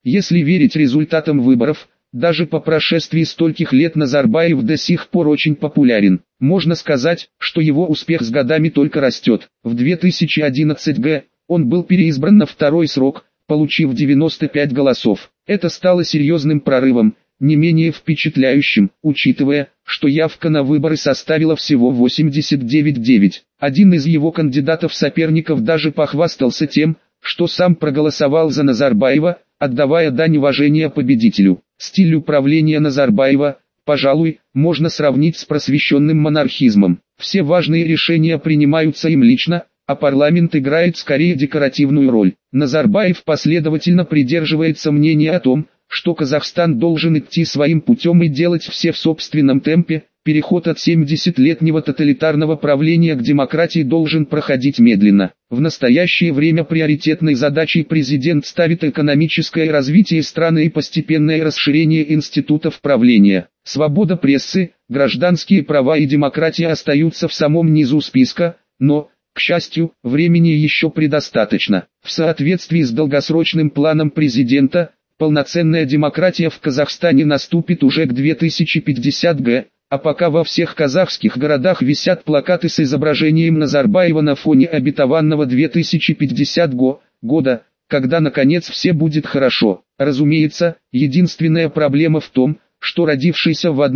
Если верить результатам выборов, даже по прошествии стольких лет Назарбаев до сих пор очень популярен. Можно сказать, что его успех с годами только растет. В 2011 г. он был переизбран на второй срок, получив 95 голосов. Это стало серьезным прорывом, не менее впечатляющим, учитывая, что явка на выборы составила всего 89,9. Один из его кандидатов-соперников даже похвастался тем, что сам проголосовал за Назарбаева, отдавая дань уважения победителю. Стиль управления Назарбаева, пожалуй, можно сравнить с просвещенным монархизмом. Все важные решения принимаются им лично, а парламент играет скорее декоративную роль. Назарбаев последовательно придерживается мнения о том, что Казахстан должен идти своим путем и делать все в собственном темпе. Переход от 70-летнего тоталитарного правления к демократии должен проходить медленно. В настоящее время приоритетной задачей президент ставит экономическое развитие страны и постепенное расширение институтов правления. Свобода прессы, гражданские права и демократия остаются в самом низу списка, но, к счастью, времени еще предостаточно. В соответствии с долгосрочным планом президента, полноценная демократия в Казахстане наступит уже к 2050 г. А пока во всех казахских городах висят плакаты с изображением Назарбаева на фоне обетованного 2050 года, когда наконец все будет хорошо. Разумеется, единственная проблема в том, что родившийся в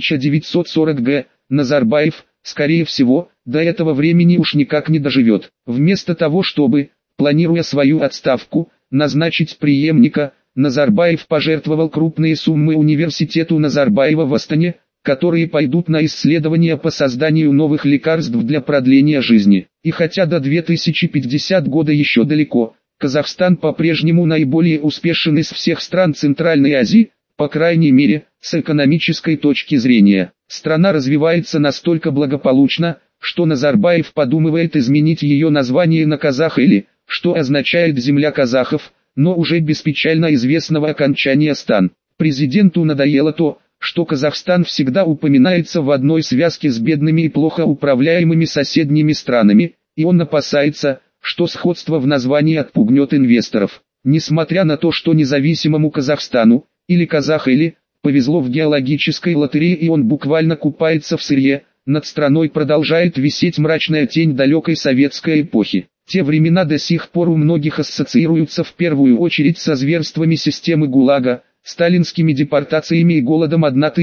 1940 г. Назарбаев, скорее всего, до этого времени уж никак не доживет. Вместо того, чтобы, планируя свою отставку, назначить преемника, Назарбаев пожертвовал крупные суммы университету Назарбаева в Астане, которые пойдут на исследования по созданию новых лекарств для продления жизни. И хотя до 2050 года еще далеко, Казахстан по-прежнему наиболее успешен из всех стран Центральной Азии, по крайней мере, с экономической точки зрения. Страна развивается настолько благополучно, что Назарбаев подумывает изменить ее название на Казах-Или, что означает «земля казахов», но уже без печально известного окончания «стан». Президенту надоело то, что Казахстан всегда упоминается в одной связке с бедными и плохо управляемыми соседними странами, и он опасается, что сходство в названии отпугнет инвесторов. Несмотря на то, что независимому Казахстану, или Казах-Или, повезло в геологической лотерее и он буквально купается в сырье, над страной продолжает висеть мрачная тень далекой советской эпохи. Те времена до сих пор у многих ассоциируются в первую очередь со зверствами системы ГУЛАГа, сталинскими депортациями и голодом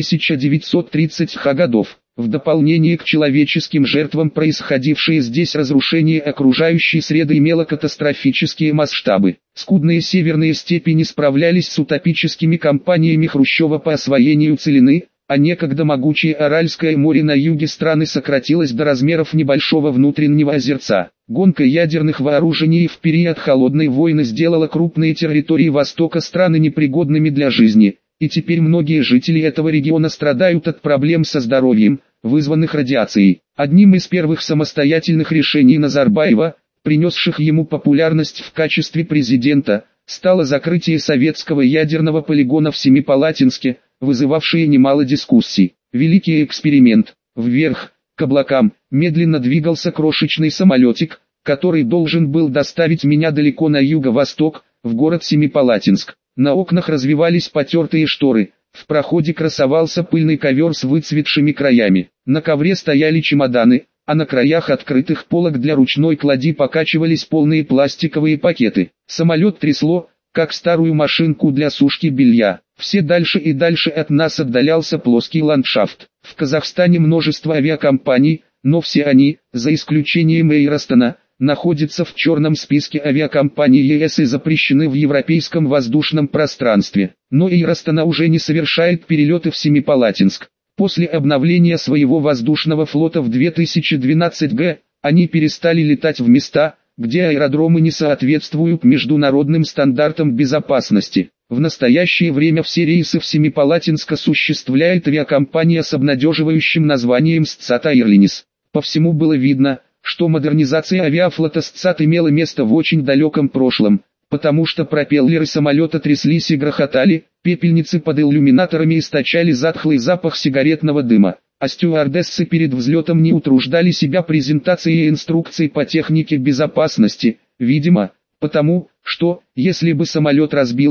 1930-х годов. В дополнение к человеческим жертвам происходившее здесь разрушение окружающей среды имело катастрофические масштабы. Скудные северные степи не справлялись с утопическими кампаниями Хрущева по освоению целины, а некогда могучее Аральское море на юге страны сократилось до размеров небольшого внутреннего озерца. Гонка ядерных вооружений в период холодной войны сделала крупные территории востока страны непригодными для жизни, и теперь многие жители этого региона страдают от проблем со здоровьем, вызванных радиацией. Одним из первых самостоятельных решений Назарбаева, принесших ему популярность в качестве президента, стало закрытие советского ядерного полигона в Семипалатинске, вызывавшее немало дискуссий. Великий эксперимент. Вверх, к облакам, медленно двигался крошечный самолетик, который должен был доставить меня далеко на юго-восток, в город Семипалатинск. На окнах развивались потертые шторы, в проходе красовался пыльный ковер с выцветшими краями. На ковре стояли чемоданы, а на краях открытых полок для ручной клади покачивались полные пластиковые пакеты. Самолет трясло, как старую машинку для сушки белья. Все дальше и дальше от нас отдалялся плоский ландшафт. В Казахстане множество авиакомпаний, но все они, за исключением Air Astana, находятся в черном списке авиакомпаний ЕС и запрещены в европейском воздушном пространстве. Но Air Astana уже не совершает перелеты в Семипалатинск. После обновления своего воздушного флота в 2012 г. они перестали летать в места, где аэродромы не соответствуют международным стандартам безопасности. В настоящее время все рейсы в Семипалатинск осуществляет авиакомпания с обнадеживающим названием СЦАТ Airlines. По всему было видно, что модернизация авиафлота СЦАТ имела место в очень далеком прошлом, потому что пропеллеры самолета тряслись и грохотали, пепельницы под иллюминаторами источали затхлый запах сигаретного дыма, а стюардессы перед взлетом не утруждали себя презентацией инструкций по технике безопасности, видимо, потому, что, если бы самолет разбился,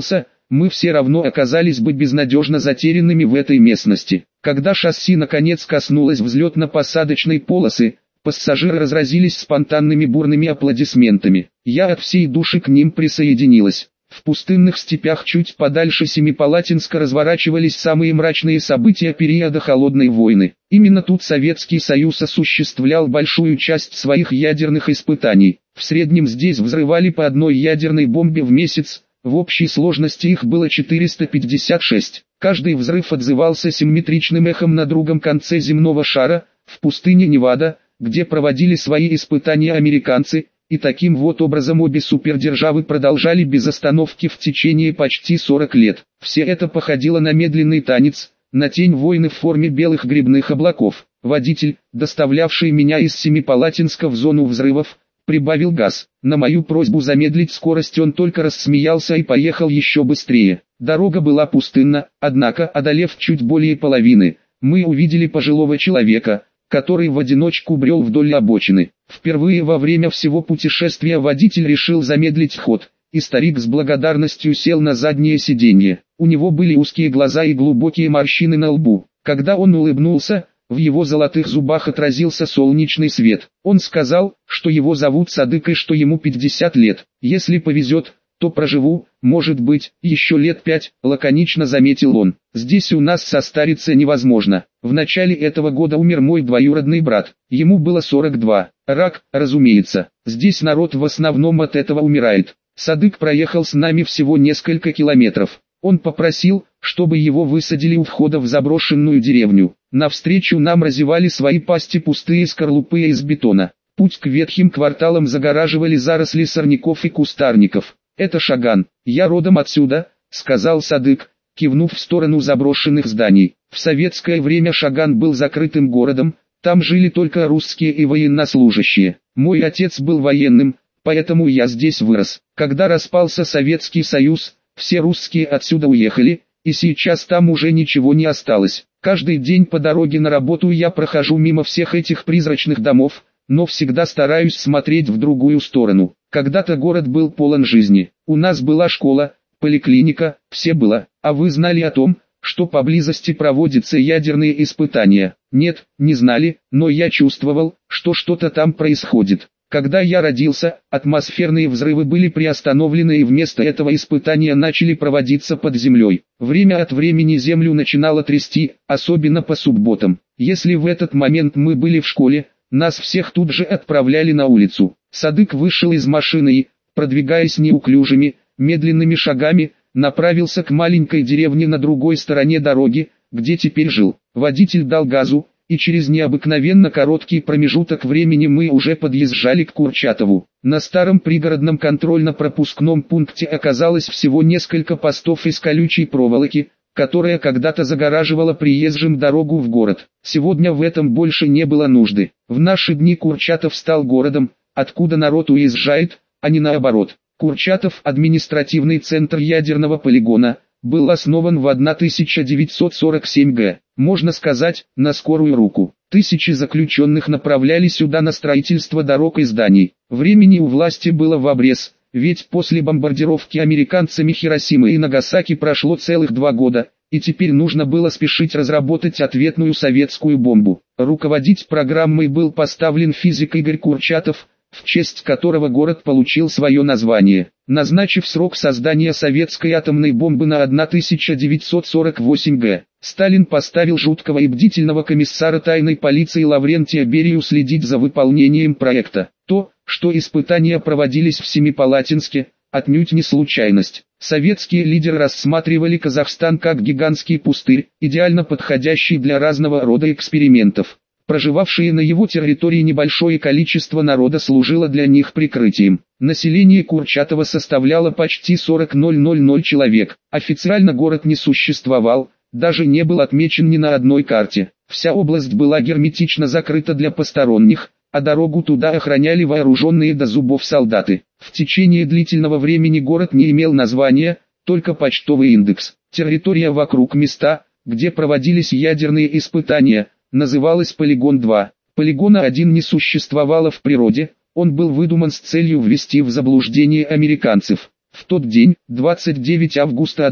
мы все равно оказались бы безнадежно затерянными в этой местности. Когда шасси наконец коснулось взлетно-посадочной полосы, пассажиры разразились спонтанными бурными аплодисментами. Я от всей души к ним присоединилась. В пустынных степях чуть подальше Семипалатинска разворачивались самые мрачные события периода Холодной войны. Именно тут Советский Союз осуществлял большую часть своих ядерных испытаний. В среднем здесь взрывали по одной ядерной бомбе в месяц, в общей сложности их было 456. Каждый взрыв отзывался симметричным эхом на другом конце земного шара, в пустыне Невада, где проводили свои испытания американцы, и таким вот образом обе супердержавы продолжали без остановки в течение почти 40 лет. Все это походило на медленный танец, на тень войны в форме белых грибных облаков. Водитель, доставлявший меня из Семипалатинска в зону взрывов, прибавил газ. На мою просьбу замедлить скорость он только рассмеялся и поехал еще быстрее. Дорога была пустынна, однако, одолев чуть более половины, мы увидели пожилого человека, который в одиночку брел вдоль обочины. Впервые во время всего путешествия водитель решил замедлить ход, и старик с благодарностью сел на заднее сиденье. У него были узкие глаза и глубокие морщины на лбу. Когда он улыбнулся, в его золотых зубах отразился солнечный свет. Он сказал, что его зовут Садык и что ему 50 лет. Если повезет, то проживу, может быть, еще лет 5, лаконично заметил он. Здесь у нас состариться невозможно. В начале этого года умер мой двоюродный брат. Ему было 42. Рак, разумеется. Здесь народ в основном от этого умирает. Садык проехал с нами всего несколько километров. Он попросил, чтобы его высадили у входа в заброшенную деревню. Навстречу нам разевали свои пасти пустые скорлупы из бетона. Путь к ветхим кварталам загораживали заросли сорняков и кустарников. «Это Шаган, я родом отсюда», — сказал Садык, кивнув в сторону заброшенных зданий. В советское время Шаган был закрытым городом, там жили только русские и военнослужащие. Мой отец был военным, поэтому я здесь вырос. Когда распался Советский Союз, все русские отсюда уехали, и сейчас там уже ничего не осталось. Каждый день по дороге на работу я прохожу мимо всех этих призрачных домов, но всегда стараюсь смотреть в другую сторону. Когда-то город был полон жизни. У нас была школа, поликлиника, все было. А вы знали о том, что поблизости проводятся ядерные испытания? Нет, не знали, но я чувствовал, что что-то там происходит. Когда я родился, атмосферные взрывы были приостановлены и вместо этого испытания начали проводиться под землей. Время от времени землю начинало трясти, особенно по субботам. Если в этот момент мы были в школе, нас всех тут же отправляли на улицу. Садык вышел из машины и, продвигаясь неуклюжими, медленными шагами, направился к маленькой деревне на другой стороне дороги, где теперь жил. Водитель дал газу, и через необыкновенно короткий промежуток времени мы уже подъезжали к Курчатову. На старом пригородном контрольно-пропускном пункте оказалось всего несколько постов из колючей проволоки, которая когда-то загораживала приезжим дорогу в город. Сегодня в этом больше не было нужды. В наши дни Курчатов стал городом, откуда народ уезжает, а не наоборот. Курчатов, административный центр ядерного полигона, был основан в 1947 г. Можно сказать, на скорую руку. Тысячи заключенных направляли сюда на строительство дорог и зданий. Времени у власти было в обрез, ведь после бомбардировки американцами Хиросимы и Нагасаки прошло целых 2 года, и теперь нужно было спешить разработать ответную советскую бомбу. Руководить программой был поставлен физик Игорь Курчатов, в честь которого город получил свое название. Назначив срок создания советской атомной бомбы на 1948 г., Сталин поставил жуткого и бдительного комиссара тайной полиции Лаврентия Берию следить за выполнением проекта. То, что испытания проводились в Семипалатинске, отнюдь не случайность. Советские лидеры рассматривали Казахстан как гигантский пустырь, идеально подходящий для разного рода экспериментов. Проживавшее на его территории небольшое количество народа служило для них прикрытием. Население Курчатова составляло почти 40 000 человек. Официально город не существовал, даже не был отмечен ни на одной карте. Вся область была герметично закрыта для посторонних, а дорогу туда охраняли вооруженные до зубов солдаты. В течение длительного времени город не имел названия, только почтовый индекс. Территория вокруг места, где проводились ядерные испытания, называлась Полигон-2. Полигона-1 не существовало в природе, он был выдуман с целью ввести в заблуждение американцев. В тот день, 29 августа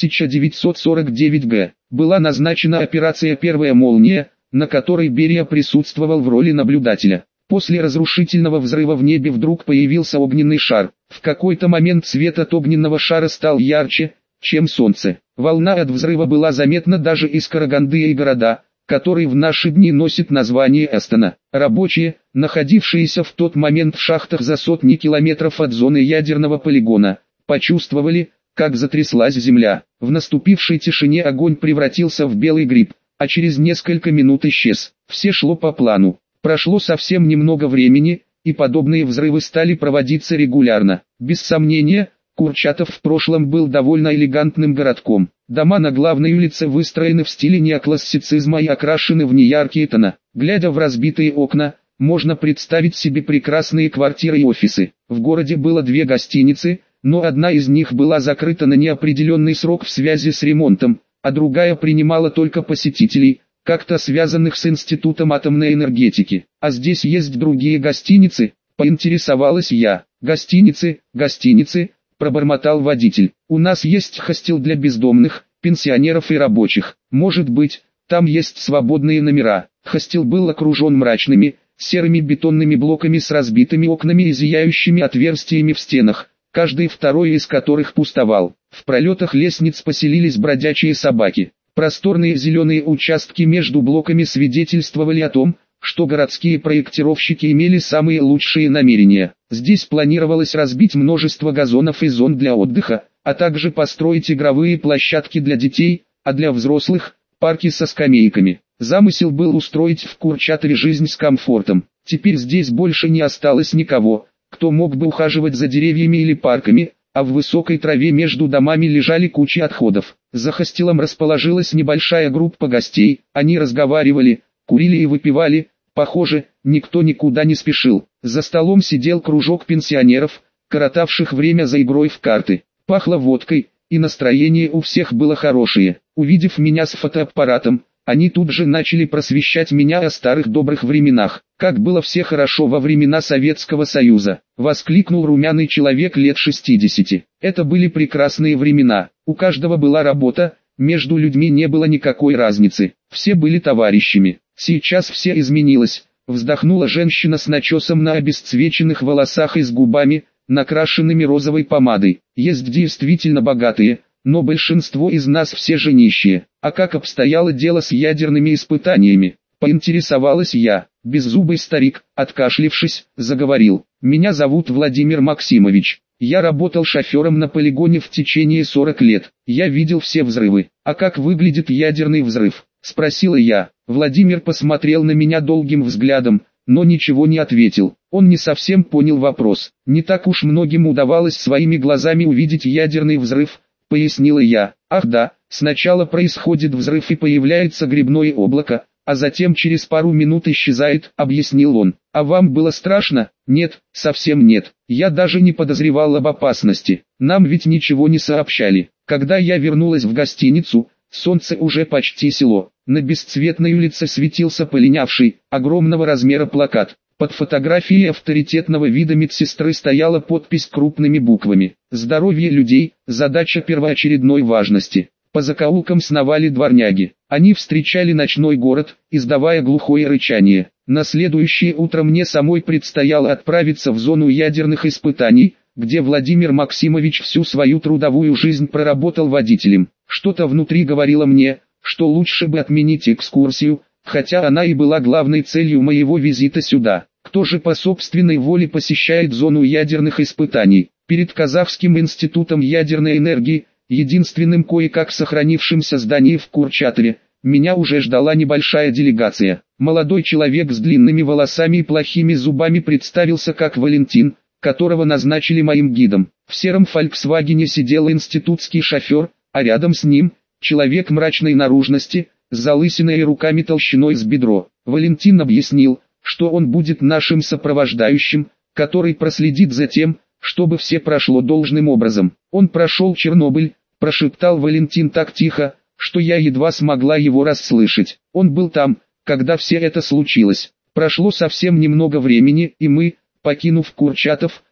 1949 г., была назначена операция «Первая молния», на которой Берия присутствовал в роли наблюдателя. После разрушительного взрыва в небе вдруг появился огненный шар. В какой-то момент свет от огненного шара стал ярче, чем солнце. Волна от взрыва была заметна даже из Караганды и города, который в наши дни носит название Астана. Рабочие, находившиеся в тот момент в шахтах за сотни километров от зоны ядерного полигона, почувствовали, как затряслась земля. В наступившей тишине огонь превратился в белый гриб, а через несколько минут исчез. Все шло по плану. Прошло совсем немного времени, и подобные взрывы стали проводиться регулярно. Без сомнения, Курчатов в прошлом был довольно элегантным городком. Дома на главной улице выстроены в стиле неоклассицизма и окрашены в неяркие тона. Глядя в разбитые окна, можно представить себе прекрасные квартиры и офисы. В городе было две гостиницы, но одна из них была закрыта на неопределенный срок в связи с ремонтом, а другая принимала только посетителей, как-то связанных с Институтом атомной энергетики. А здесь есть другие гостиницы, поинтересовалась я. Гостиницы, пробормотал водитель. У нас есть хостел для бездомных, пенсионеров и рабочих. Может быть, там есть свободные номера. Хостел был окружен мрачными, серыми бетонными блоками с разбитыми окнами и зияющими отверстиями в стенах, каждый второй из которых пустовал. В пролетах лестниц поселились бродячие собаки. Просторные зеленые участки между блоками свидетельствовали о том, что городские проектировщики имели самые лучшие намерения. Здесь планировалось разбить множество газонов и зон для отдыха, а также построить игровые площадки для детей, а для взрослых – парки со скамейками. Замысел был устроить в Курчатове жизнь с комфортом. Теперь здесь больше не осталось никого, кто мог бы ухаживать за деревьями или парками, а в высокой траве между домами лежали кучи отходов. За хостелом расположилась небольшая группа гостей, они разговаривали, курили и выпивали. Похоже, никто никуда не спешил. За столом сидел кружок пенсионеров, коротавших время за игрой в карты. Пахло водкой, и настроение у всех было хорошее. Увидев меня с фотоаппаратом, они тут же начали просвещать меня о старых добрых временах. Как было все хорошо во времена Советского Союза, воскликнул румяный человек лет 60. Это были прекрасные времена. У каждого была работа, между людьми не было никакой разницы. Все были товарищами. Сейчас все изменилось, вздохнула женщина с начесом на обесцвеченных волосах и с губами, накрашенными розовой помадой. Есть действительно богатые, но большинство из нас все же нищие. А как обстояло дело с ядерными испытаниями? Поинтересовалась я. Беззубый старик, откашлившись, заговорил. Меня зовут Владимир Максимович. Я работал шофером на полигоне в течение 40 лет. Я видел все взрывы. А как выглядит ядерный взрыв? Спросила я. Владимир посмотрел на меня долгим взглядом, но ничего не ответил. Он не совсем понял вопрос. Не так уж многим удавалось своими глазами увидеть ядерный взрыв, пояснила я. Ах да, сначала происходит взрыв и появляется грибное облако, а затем через пару минут исчезает, объяснил он. А вам было страшно? Нет, совсем нет. Я даже не подозревал об опасности. Нам ведь ничего не сообщали. Когда я вернулась в гостиницу, солнце уже почти село. На бесцветной улице светился полинявший, огромного размера плакат. Под фотографией авторитетного вида медсестры стояла подпись крупными буквами. «Здоровье людей – задача первоочередной важности». По закоулкам сновали дворняги. Они встречали ночной город, издавая глухое рычание. На следующее утро мне самой предстояло отправиться в зону ядерных испытаний, где Владимир Максимович всю свою трудовую жизнь проработал водителем. Что-то внутри говорило мне, что лучше бы отменить экскурсию, хотя она и была главной целью моего визита сюда. Кто же по собственной воле посещает зону ядерных испытаний? Перед Казахским институтом ядерной энергии, единственным кое-как сохранившимся зданием в Курчатове, меня уже ждала небольшая делегация. Молодой человек с длинными волосами и плохими зубами представился как Валентин, которого назначили моим гидом. В сером «Фольксвагене» сидел институтский шофер, а рядом с ним – человек мрачной наружности, с залысиной и руками толщиной с бедро. Валентин объяснил, что он будет нашим сопровождающим, который проследит за тем, чтобы все прошло должным образом. Он прошел Чернобыль, прошептал Валентин так тихо, что я едва смогла его расслышать. Он был там, когда все это случилось. Прошло совсем немного времени, и мы, покинув Курчатов,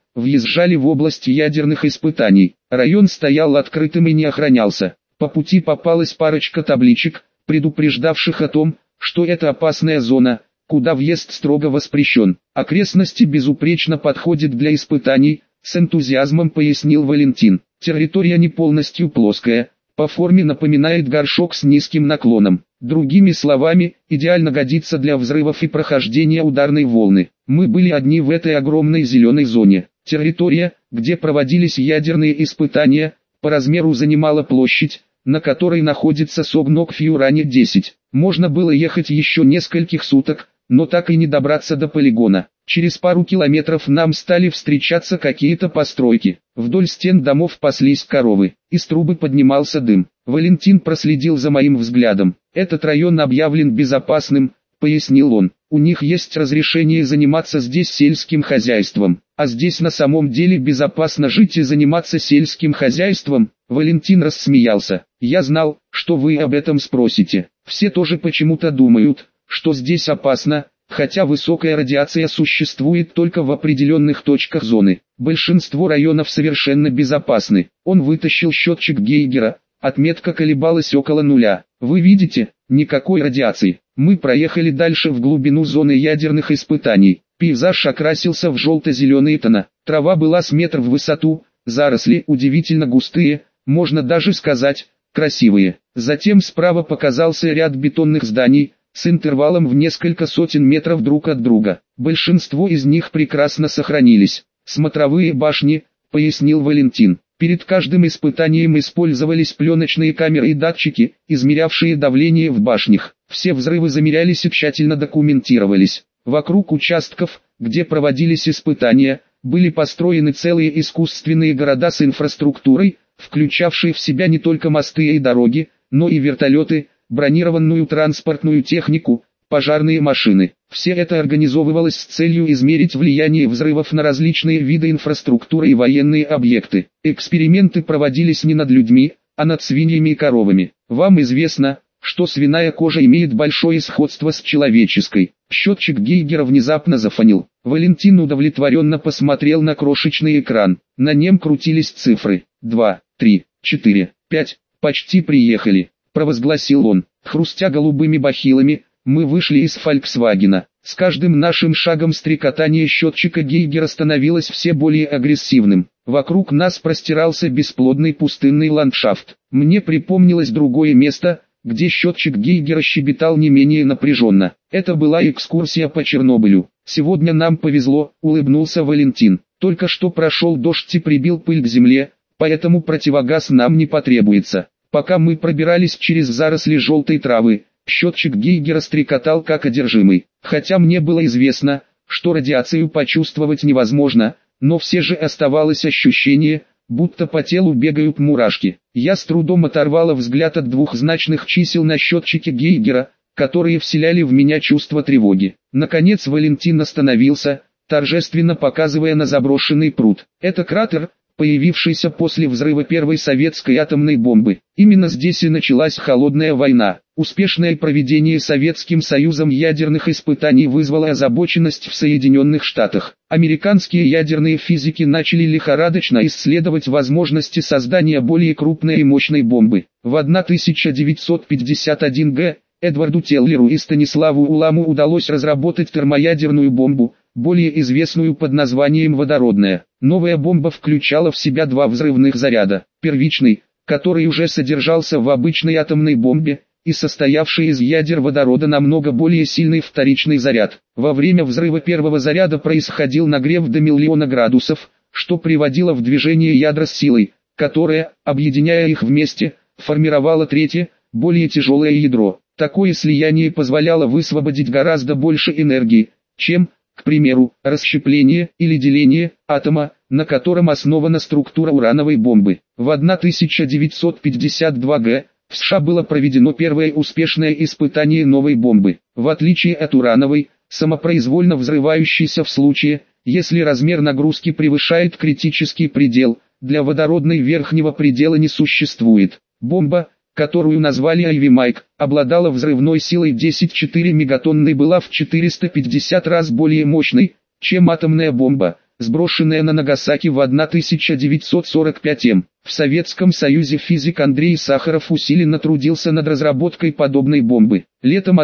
въезжали в область ядерных испытаний. Район стоял открытым и не охранялся. По пути попалась парочка табличек, предупреждавших о том, что это опасная зона, куда въезд строго воспрещен. Окрестности безупречно подходят для испытаний, с энтузиазмом пояснил Валентин. Территория не полностью плоская, по форме напоминает горшок с низким наклоном. Другими словами, идеально годится для взрывов и прохождения ударной волны. Мы были одни в этой огромной зеленой зоне. Территория, где проводились ядерные испытания, по размеру занимала площадь, на которой находится Согнок Фьюрани-10. Можно было ехать еще нескольких суток, но так и не добраться до полигона. Через пару километров нам стали встречаться какие-то постройки. Вдоль стен домов паслись коровы. Из трубы поднимался дым. Валентин проследил за моим взглядом. «Этот район объявлен безопасным», — пояснил он. «У них есть разрешение заниматься здесь сельским хозяйством. А здесь на самом деле безопасно жить и заниматься сельским хозяйством?» Валентин рассмеялся. «Я знал, что вы об этом спросите. Все тоже почему-то думают, что здесь опасно, хотя высокая радиация существует только в определенных точках зоны. Большинство районов совершенно безопасны». Он вытащил счетчик Гейгера, отметка колебалась около нуля. «Вы видите, никакой радиации». Мы проехали дальше в глубину зоны ядерных испытаний. Пейзаж окрасился в желто-зеленые тона. Трава была с метр в высоту, заросли удивительно густые, можно даже сказать, красивые. Затем справа показался ряд бетонных зданий, с интервалом в несколько сотен метров друг от друга. Большинство из них прекрасно сохранились. «Смотровые башни», — пояснил Валентин. Перед каждым испытанием использовались пленочные камеры и датчики, измерявшие давление в башнях. Все взрывы замерялись и тщательно документировались. Вокруг участков, где проводились испытания, были построены целые искусственные города с инфраструктурой, включавшие в себя не только мосты и дороги, но и вертолеты, бронированную транспортную технику, пожарные машины. Все это организовывалось с целью измерить влияние взрывов на различные виды инфраструктуры и военные объекты. Эксперименты проводились не над людьми, а над свиньями и коровами. Вам известно, что свиная кожа имеет большое сходство с человеческой. Счетчик Гейгера внезапно зафонил. Валентин удовлетворенно посмотрел на крошечный экран. На нем крутились цифры. 2, 3, 4, 5. «Почти приехали», — провозгласил он. Хрустя голубыми бахилами, мы вышли из «Фольксвагена». С каждым нашим шагом стрекотание счетчика Гейгера становилось все более агрессивным. Вокруг нас простирался бесплодный пустынный ландшафт. Мне припомнилось другое место, где счетчик Гейгера щебетал не менее напряженно. Это была экскурсия по Чернобылю. «Сегодня нам повезло», — улыбнулся Валентин. «Только что прошел дождь и прибил пыль к земле, поэтому противогаз нам не потребуется». Пока мы пробирались через заросли желтой травы, счетчик Гейгера стрекотал как одержимый. Хотя мне было известно, что радиацию почувствовать невозможно, но все же оставалось ощущение, будто по телу бегают мурашки. Я с трудом оторвала взгляд от двухзначных чисел на счетчике Гейгера, которые вселяли в меня чувство тревоги. Наконец Валентин остановился, торжественно показывая на заброшенный пруд. «Это кратер, появившийся после взрыва первой советской атомной бомбы. Именно здесь и началась холодная война. Успешное проведение Советским Союзом ядерных испытаний вызвало озабоченность в Соединенных Штатах. Американские ядерные физики начали лихорадочно исследовать возможности создания более крупной и мощной бомбы. В 1951 г. Эдварду Теллеру и Станиславу Уламу удалось разработать термоядерную бомбу, более известную под названием водородная. Новая бомба включала в себя два взрывных заряда. Первичный, который уже содержался в обычной атомной бомбе, и состоявший из ядер водорода намного более сильный вторичный заряд. Во время взрыва первого заряда происходил нагрев до 1 000 000 градусов, что приводило в движение ядра с силой, которая, объединяя их вместе, формировала третье, более тяжелое ядро. Такое слияние позволяло высвободить гораздо больше энергии, чем, к примеру, расщепление или деление атома, на котором основана структура урановой бомбы. В 1952 г. в США было проведено первое успешное испытание новой бомбы. В отличие от урановой, самопроизвольно взрывающейся в случае, если размер нагрузки превышает критический предел, для водородной верхнего предела не существует. Бомба, которую назвали Ivy Mike, обладала взрывной силой 10,4 мегатонны и была в 450 раз более мощной, чем атомная бомба, сброшенная на Нагасаки в 1945 м. В Советском Союзе физик Андрей Сахаров усиленно трудился над разработкой подобной бомбы. Летом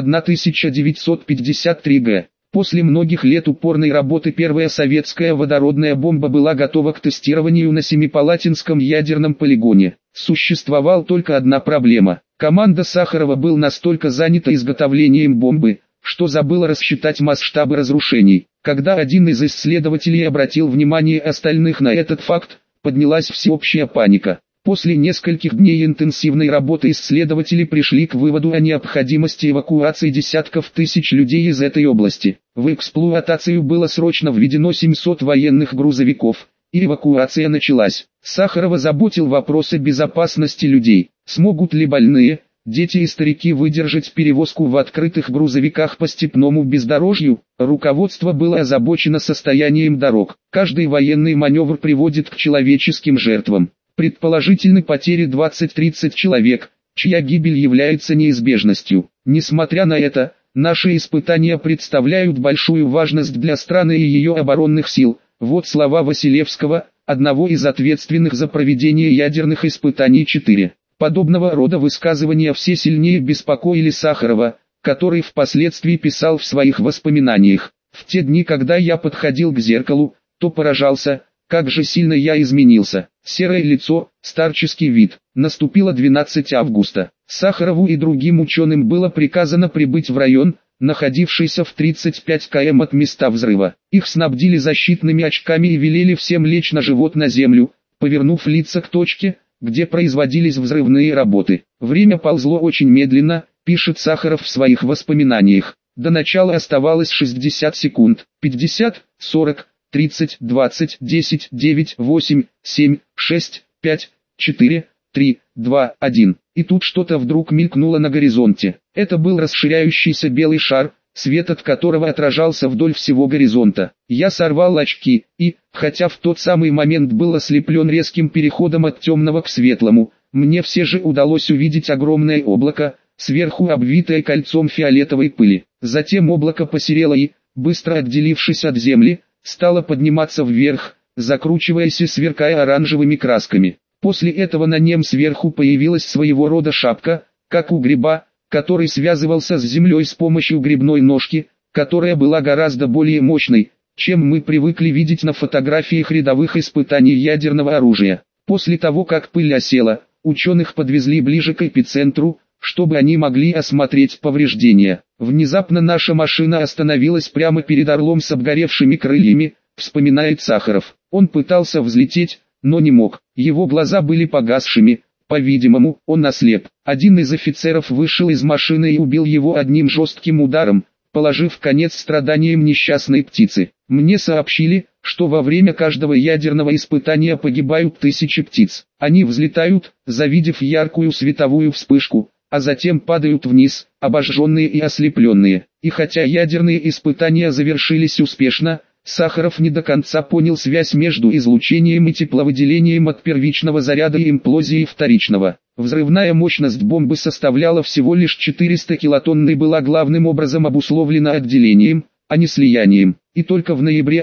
1953 г. После многих лет упорной работы первая советская водородная бомба была готова к тестированию на Семипалатинском ядерном полигоне. Существовала только одна проблема. Команда Сахарова была настолько занята изготовлением бомбы, что забыла рассчитать масштабы разрушений. Когда один из исследователей обратил внимание остальных на этот факт, поднялась всеобщая паника. После нескольких дней интенсивной работы исследователи пришли к выводу о необходимости эвакуации десятков тысяч людей из этой области. В эксплуатацию было срочно введено 700 военных грузовиков, и эвакуация началась. Сахарова заботил вопросы безопасности людей. Смогут ли больные, дети и старики выдержать перевозку в открытых грузовиках по степному бездорожью? Руководство было озабочено состоянием дорог. Каждый военный маневр приводит к человеческим жертвам. Предположительны потери 20-30 человек, чья гибель является неизбежностью. Несмотря на это, наши испытания представляют большую важность для страны и ее оборонных сил. Вот слова Василевского, одного из ответственных за проведение ядерных испытаний 4. Подобного рода высказывания все сильнее беспокоили Сахарова, который впоследствии писал в своих воспоминаниях: «В те дни, когда я подходил к зеркалу, то поражался, как же сильно я изменился. Серое лицо, старческий вид». Наступило 12 августа. Сахарову и другим ученым было приказано прибыть в район, находившийся в 35 км от места взрыва. Их снабдили защитными очками и велели всем лечь на живот на землю, повернув лица к точке, где производились взрывные работы. Время ползло очень медленно, пишет Сахаров в своих воспоминаниях. До начала оставалось 60 секунд, 50, 40, 30, 20, 10, 9, 8, 7, 6, 5, 4, 3, 2, 1. И тут что-то вдруг мелькнуло на горизонте. Это был расширяющийся белый шар, свет от которого отражался вдоль всего горизонта. Я сорвал очки, и, хотя в тот самый момент был ослеплен резким переходом от темного к светлому, мне все же удалось увидеть огромное облако, сверху обвитое кольцом фиолетовой пыли. Затем облако посерело и, быстро отделившись от земли, стало подниматься вверх, закручиваясь и сверкая оранжевыми красками. После этого на нем сверху появилась своего рода шапка, как у гриба, который связывался с землей с помощью грибной ножки, которая была гораздо более мощной, чем мы привыкли видеть на фотографиях рядовых испытаний ядерного оружия. После того, как пыль осела, ученых подвезли ближе к эпицентру, чтобы они могли осмотреть повреждения. Внезапно наша машина остановилась прямо перед орлом с обгоревшими крыльями, вспоминает Сахаров. Он пытался взлететь, но не мог. Его глаза были погасшими, по-видимому, он ослеп. Один из офицеров вышел из машины и убил его одним жестким ударом, положив конец страданиям несчастной птицы. Мне сообщили, что во время каждого ядерного испытания погибают тысячи птиц. Они взлетают, завидев яркую световую вспышку, а затем падают вниз, обожженные и ослепленные. И хотя ядерные испытания завершились успешно, Сахаров не до конца понял связь между излучением и тепловыделением от первичного заряда и имплозией вторичного. Взрывная мощность бомбы составляла всего лишь 400 килотонн и была главным образом обусловлена отделением, а не слиянием. И только в ноябре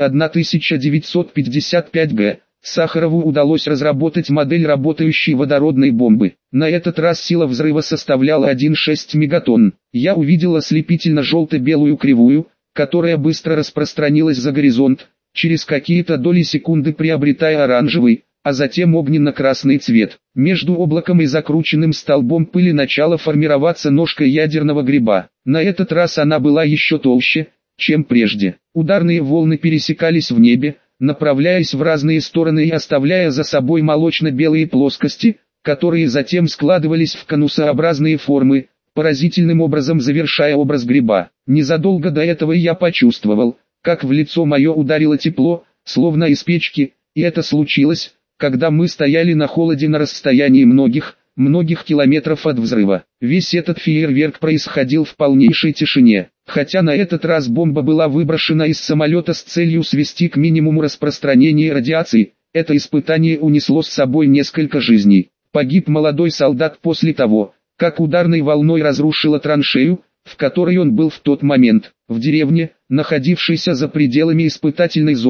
1955 г. Сахарову удалось разработать модель работающей водородной бомбы. На этот раз сила взрыва составляла 1,6 мегатонн. Я увидел ослепительно-желто-белую кривую, которая быстро распространилась за горизонт, через какие-то доли секунды приобретая оранжевый, а затем огненно-красный цвет. Между облаком и закрученным столбом пыли начала формироваться ножка ядерного гриба. На этот раз она была еще толще, чем прежде. Ударные волны пересекались в небе, направляясь в разные стороны и оставляя за собой молочно-белые плоскости, которые затем складывались в конусообразные формы, поразительным образом завершая образ гриба. Незадолго до этого я почувствовал, как в лицо мое ударило тепло, словно из печки, и это случилось, когда мы стояли на холоде на расстоянии многих километров от взрыва. Весь этот фейерверк происходил в полнейшей тишине. Хотя на этот раз бомба была выброшена из самолета с целью свести к минимуму распространение радиации, это испытание унесло с собой несколько жизней. Погиб молодой солдат после того, как ударной волной разрушила траншею, в которой он был в тот момент. В деревне, находившейся за пределами испытательной зоны,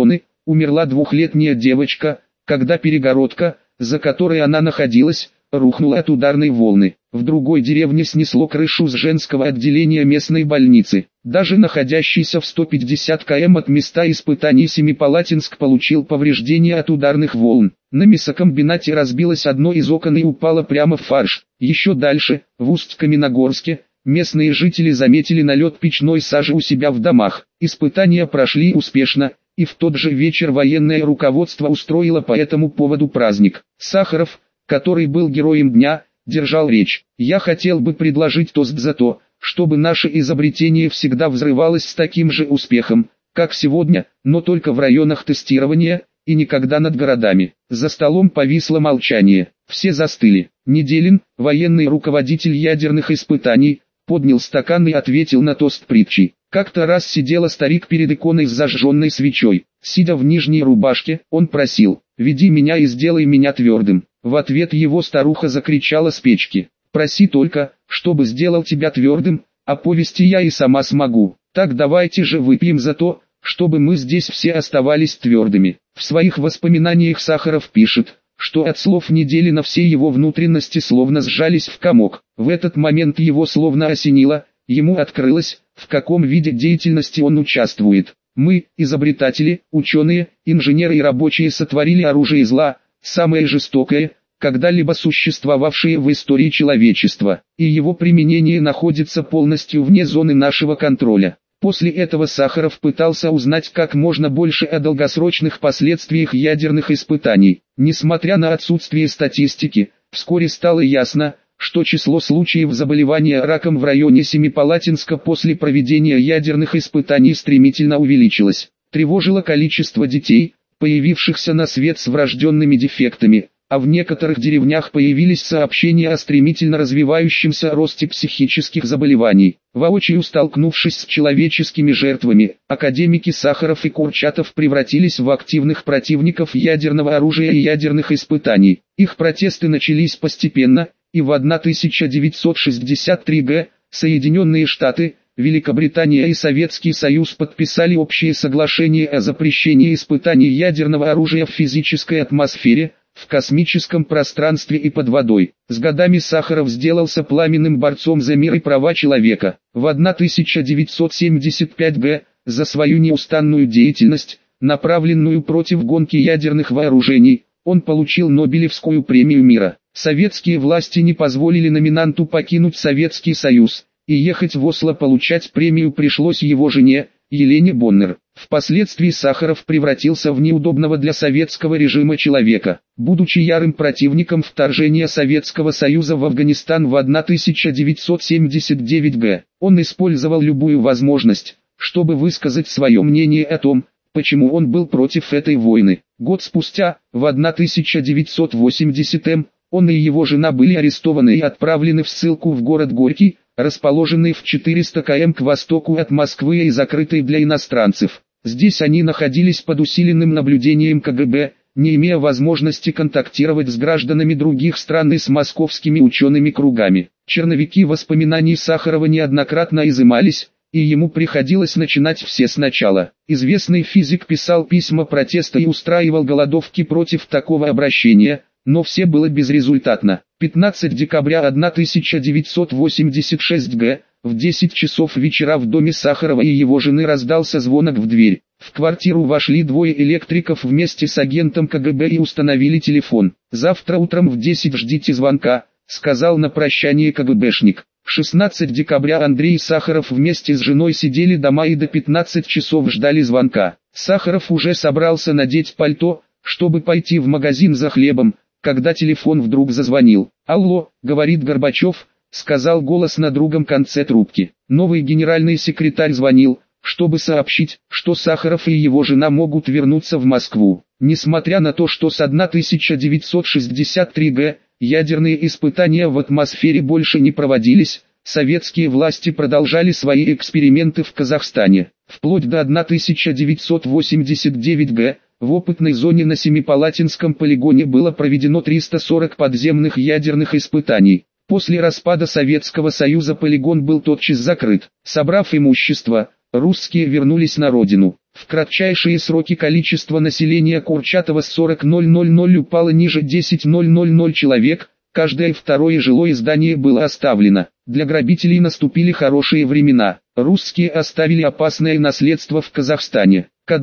умерла двухлетняя девочка, когда перегородка, за которой она находилась, рухнула от ударной волны. В другой деревне снесло крышу с женского отделения местной больницы. Даже находящийся в 150 км от места испытаний Семипалатинск получил повреждения от ударных волн. На мясокомбинате разбилось одно из окон и упало прямо в фарш. Еще дальше, в Усть-Каменогорске, местные жители заметили налет печной сажи у себя в домах. Испытания прошли успешно, и в тот же вечер военное руководство устроило по этому поводу праздник. Сахаров, который был героем дня, держал речь. «Я хотел бы предложить тост за то, чтобы наше изобретение всегда взрывалось с таким же успехом, как сегодня, но только в районах тестирования, и никогда над городами». За столом повисло молчание. Все застыли. Неделин, военный руководитель ядерных испытаний, поднял стакан и ответил на тост притчей. Как-то раз сидел старик перед иконой с зажженной свечой. Сидя в нижней рубашке, он просил: «Веди меня и сделай меня твердым». В ответ его старуха закричала с печки: «Проси только, чтобы сделал тебя твердым, а повести я и сама смогу. Так давайте же выпьем за то, чтобы мы здесь все оставались твердыми». В своих воспоминаниях Сахаров пишет, что от слов Неделина все его внутренности словно сжались в комок. В этот момент его словно осенило, ему открылось, в каком виде деятельности он участвует. Мы, изобретатели, ученые, инженеры и рабочие, сотворили оружие зла, самое жестокое, когда-либо существовавшее в истории человечества, и его применение находится полностью вне зоны нашего контроля. После этого Сахаров пытался узнать как можно больше о долгосрочных последствиях ядерных испытаний. Несмотря на отсутствие статистики, вскоре стало ясно, что число случаев заболевания раком в районе Семипалатинска после проведения ядерных испытаний стремительно увеличилось. Тревожило количество детей, появившихся на свет с врожденными дефектами, а в некоторых деревнях появились сообщения о стремительно развивающемся росте психических заболеваний. Воочию столкнувшись с человеческими жертвами, академики Сахаров и Курчатов превратились в активных противников ядерного оружия и ядерных испытаний. Их протесты начались постепенно, и в 1963 г. Соединенные Штаты, Великобритания и Советский Союз подписали общее соглашение о запрещении испытаний ядерного оружия в физической атмосфере, в космическом пространстве и под водой. С годами Сахаров сделался пламенным борцом за мир и права человека. В 1975 г. за свою неустанную деятельность, направленную против гонки ядерных вооружений, он получил Нобелевскую премию мира. Советские власти не позволили номинанту покинуть Советский Союз, и ехать в Осло получать премию пришлось его жене, Елене Боннер. Впоследствии Сахаров превратился в неудобного для советского режима человека. Будучи ярым противником вторжения Советского Союза в Афганистан в 1979 г., он использовал любую возможность, чтобы высказать свое мнение о том, почему он был против этой войны. Год спустя, в 1980 м, он и его жена были арестованы и отправлены в ссылку в город Горький, расположенный в 400 км к востоку от Москвы и закрытый для иностранцев. Здесь они находились под усиленным наблюдением КГБ, не имея возможности контактировать с гражданами других стран и с московскими учеными кругами. Черновики воспоминаний Сахарова неоднократно изымались, и ему приходилось начинать все сначала. Известный физик писал письма протеста и устраивал голодовки против такого обращения, но все было безрезультатно. 15 декабря 1986 г. в 10 часов вечера в доме Сахарова и его жены раздался звонок в дверь. В квартиру вошли двое электриков вместе с агентом КГБ и установили телефон. «Завтра утром в 10 ждите звонка», — сказал на прощание КГБшник. В 16 декабря Андрей Сахаров вместе с женой сидели дома и до 15 часов ждали звонка. Сахаров уже собрался надеть пальто, чтобы пойти в магазин за хлебом, когда телефон вдруг зазвонил. «Алло», — говорит Горбачев, — сказал голос на другом конце трубки. Новый генеральный секретарь звонил, чтобы сообщить, что Сахаров и его жена могут вернуться в Москву. Несмотря на то, что с 1963 г. ядерные испытания в атмосфере больше не проводились, советские власти продолжали свои эксперименты в Казахстане. Вплоть до 1989 г. в опытной зоне на Семипалатинском полигоне было проведено 340 подземных ядерных испытаний. После распада Советского Союза полигон был тотчас закрыт. Собрав имущество, русские вернулись на родину. В кратчайшие сроки количество населения Курчатова с 40,000 упало ниже 10,000 человек, каждое второе жилое здание было оставлено. Для грабителей наступили хорошие времена. Русские оставили опасное наследство в Казахстане. К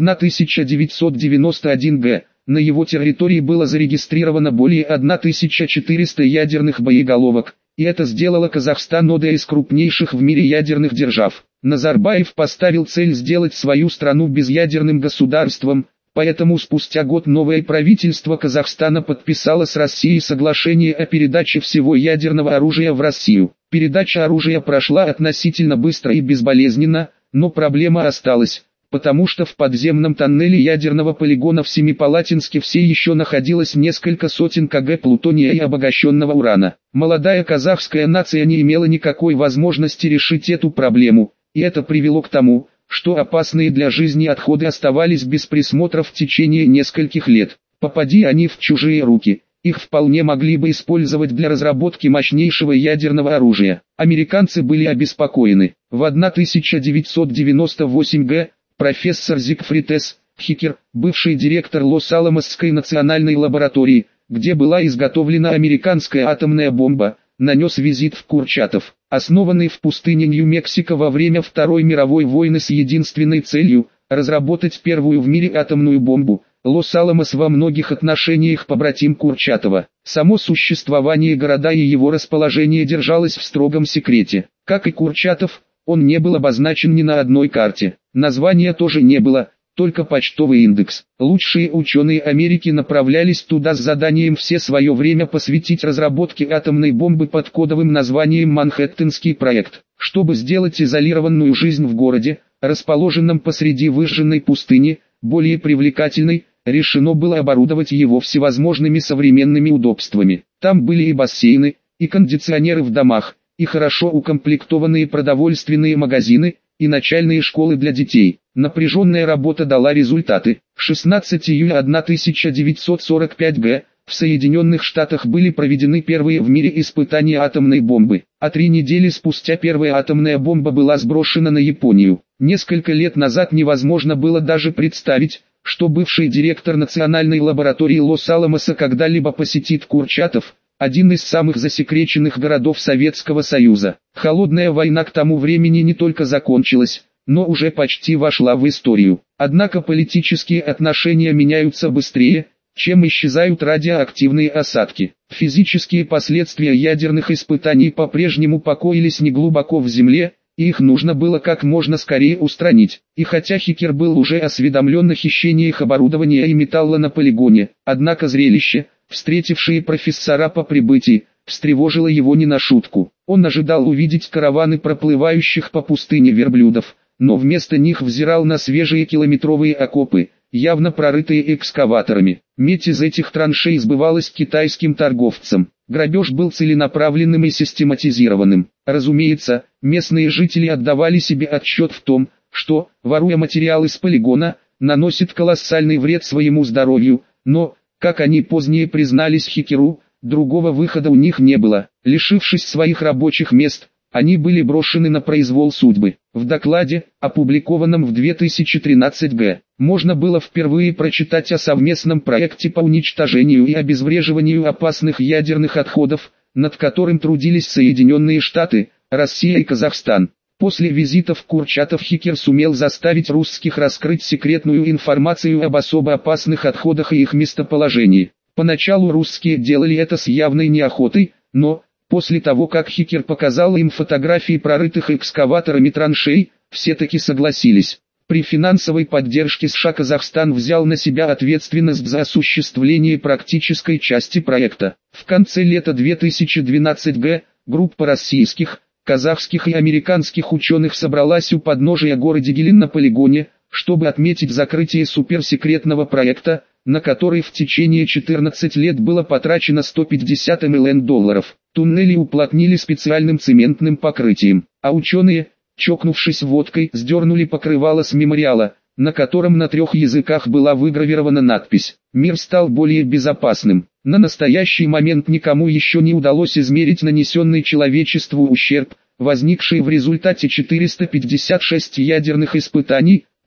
1991 г. на его территории было зарегистрировано более 1400 ядерных боеголовок, и это сделало Казахстан одной из крупнейших в мире ядерных держав. Назарбаев поставил цель сделать свою страну безъядерным государством, поэтому спустя год новое правительство Казахстана подписало с Россией соглашение о передаче всего ядерного оружия в Россию. Передача оружия прошла относительно быстро и безболезненно, но проблема осталась, потому что в подземном тоннеле ядерного полигона в Семипалатинске все еще находилось несколько сотен кг плутония и обогащенного урана. Молодая казахская нация не имела никакой возможности решить эту проблему, и это привело к тому, что опасные для жизни отходы оставались без присмотра в течение нескольких лет. Попади они в чужие руки, их вполне могли бы использовать для разработки мощнейшего ядерного оружия. Американцы были обеспокоены. В 1998 г. профессор Зигфрид С. Хикер, бывший директор Лос-Аламосской национальной лаборатории, где была изготовлена американская атомная бомба, нанес визит в Курчатов, основанный в пустыне Нью-Мексико во время Второй мировой войны с единственной целью – разработать первую в мире атомную бомбу. Лос-Аламос во многих отношениях побратим Курчатова. Само существование города и его расположение держалось в строгом секрете. Как и Курчатов, он не был обозначен ни на одной карте. Названия тоже не было, только почтовый индекс. Лучшие ученые Америки направлялись туда с заданием все свое время посвятить разработке атомной бомбы под кодовым названием «Манхэттенский проект». Чтобы сделать изолированную жизнь в городе, расположенном посреди выжженной пустыни, более привлекательной, решено было оборудовать его всевозможными современными удобствами. Там были и бассейны, и кондиционеры в домах, и хорошо укомплектованные продовольственные магазины, и начальные школы для детей. Напряженная работа дала результаты. 16 июля 1945 г. в Соединенных Штатах были проведены первые в мире испытания атомной бомбы, а 3 недели спустя первая атомная бомба была сброшена на Японию. Несколько лет назад невозможно было даже представить, что бывший директор национальной лаборатории Лос-Аламоса когда-либо посетит Курчатов, один из самых засекреченных городов Советского Союза. Холодная война к тому времени не только закончилась, но уже почти вошла в историю. Однако политические отношения меняются быстрее, чем исчезают радиоактивные осадки. Физические последствия ядерных испытаний по-прежнему покоились неглубоко в земле, и их нужно было как можно скорее устранить. И хотя Хикер был уже осведомлен о хищениях оборудования и металла на полигоне, однако зрелище, встретившие профессора по прибытии, встревожило его не на шутку. Он ожидал увидеть караваны проплывающих по пустыне верблюдов, но вместо них взирал на свежие километровые окопы, явно прорытые экскаваторами. Медь из этих траншей сбывалась китайским торговцам. Грабеж был целенаправленным и систематизированным. Разумеется, местные жители отдавали себе отчет в том, что, воруя материалы с полигона, наносит колоссальный вред своему здоровью, но, как они позднее признались Хикеру, другого выхода у них не было. Лишившись своих рабочих мест, они были брошены на произвол судьбы. В докладе, опубликованном в 2013 г., можно было впервые прочитать о совместном проекте по уничтожению и обезвреживанию опасных ядерных отходов, над которым трудились Соединенные Штаты, Россия и Казахстан. После визита в Курчатов Хикер сумел заставить русских раскрыть секретную информацию об особо опасных отходах и их местоположении. Поначалу русские делали это с явной неохотой, но, после того как Хикер показал им фотографии прорытых экскаваторами траншей, все таки согласились. При финансовой поддержке США Казахстан взял на себя ответственность за осуществление практической части проекта. В конце лета 2012 г. группа российских, казахских и американских ученых собралась у подножия горы Дигилин на полигоне, чтобы отметить закрытие суперсекретного проекта, на который в течение 14 лет было потрачено 150 миллионов долларов. Туннели уплотнили специальным цементным покрытием, а ученые, чокнувшись водкой, сдернули покрывало с мемориала, на котором на 3 языках была выгравирована надпись «Мир стал более безопасным». На настоящий момент никому еще не удалось измерить нанесенный человечеству ущерб, возникший в результате 456 ядерных испытаний,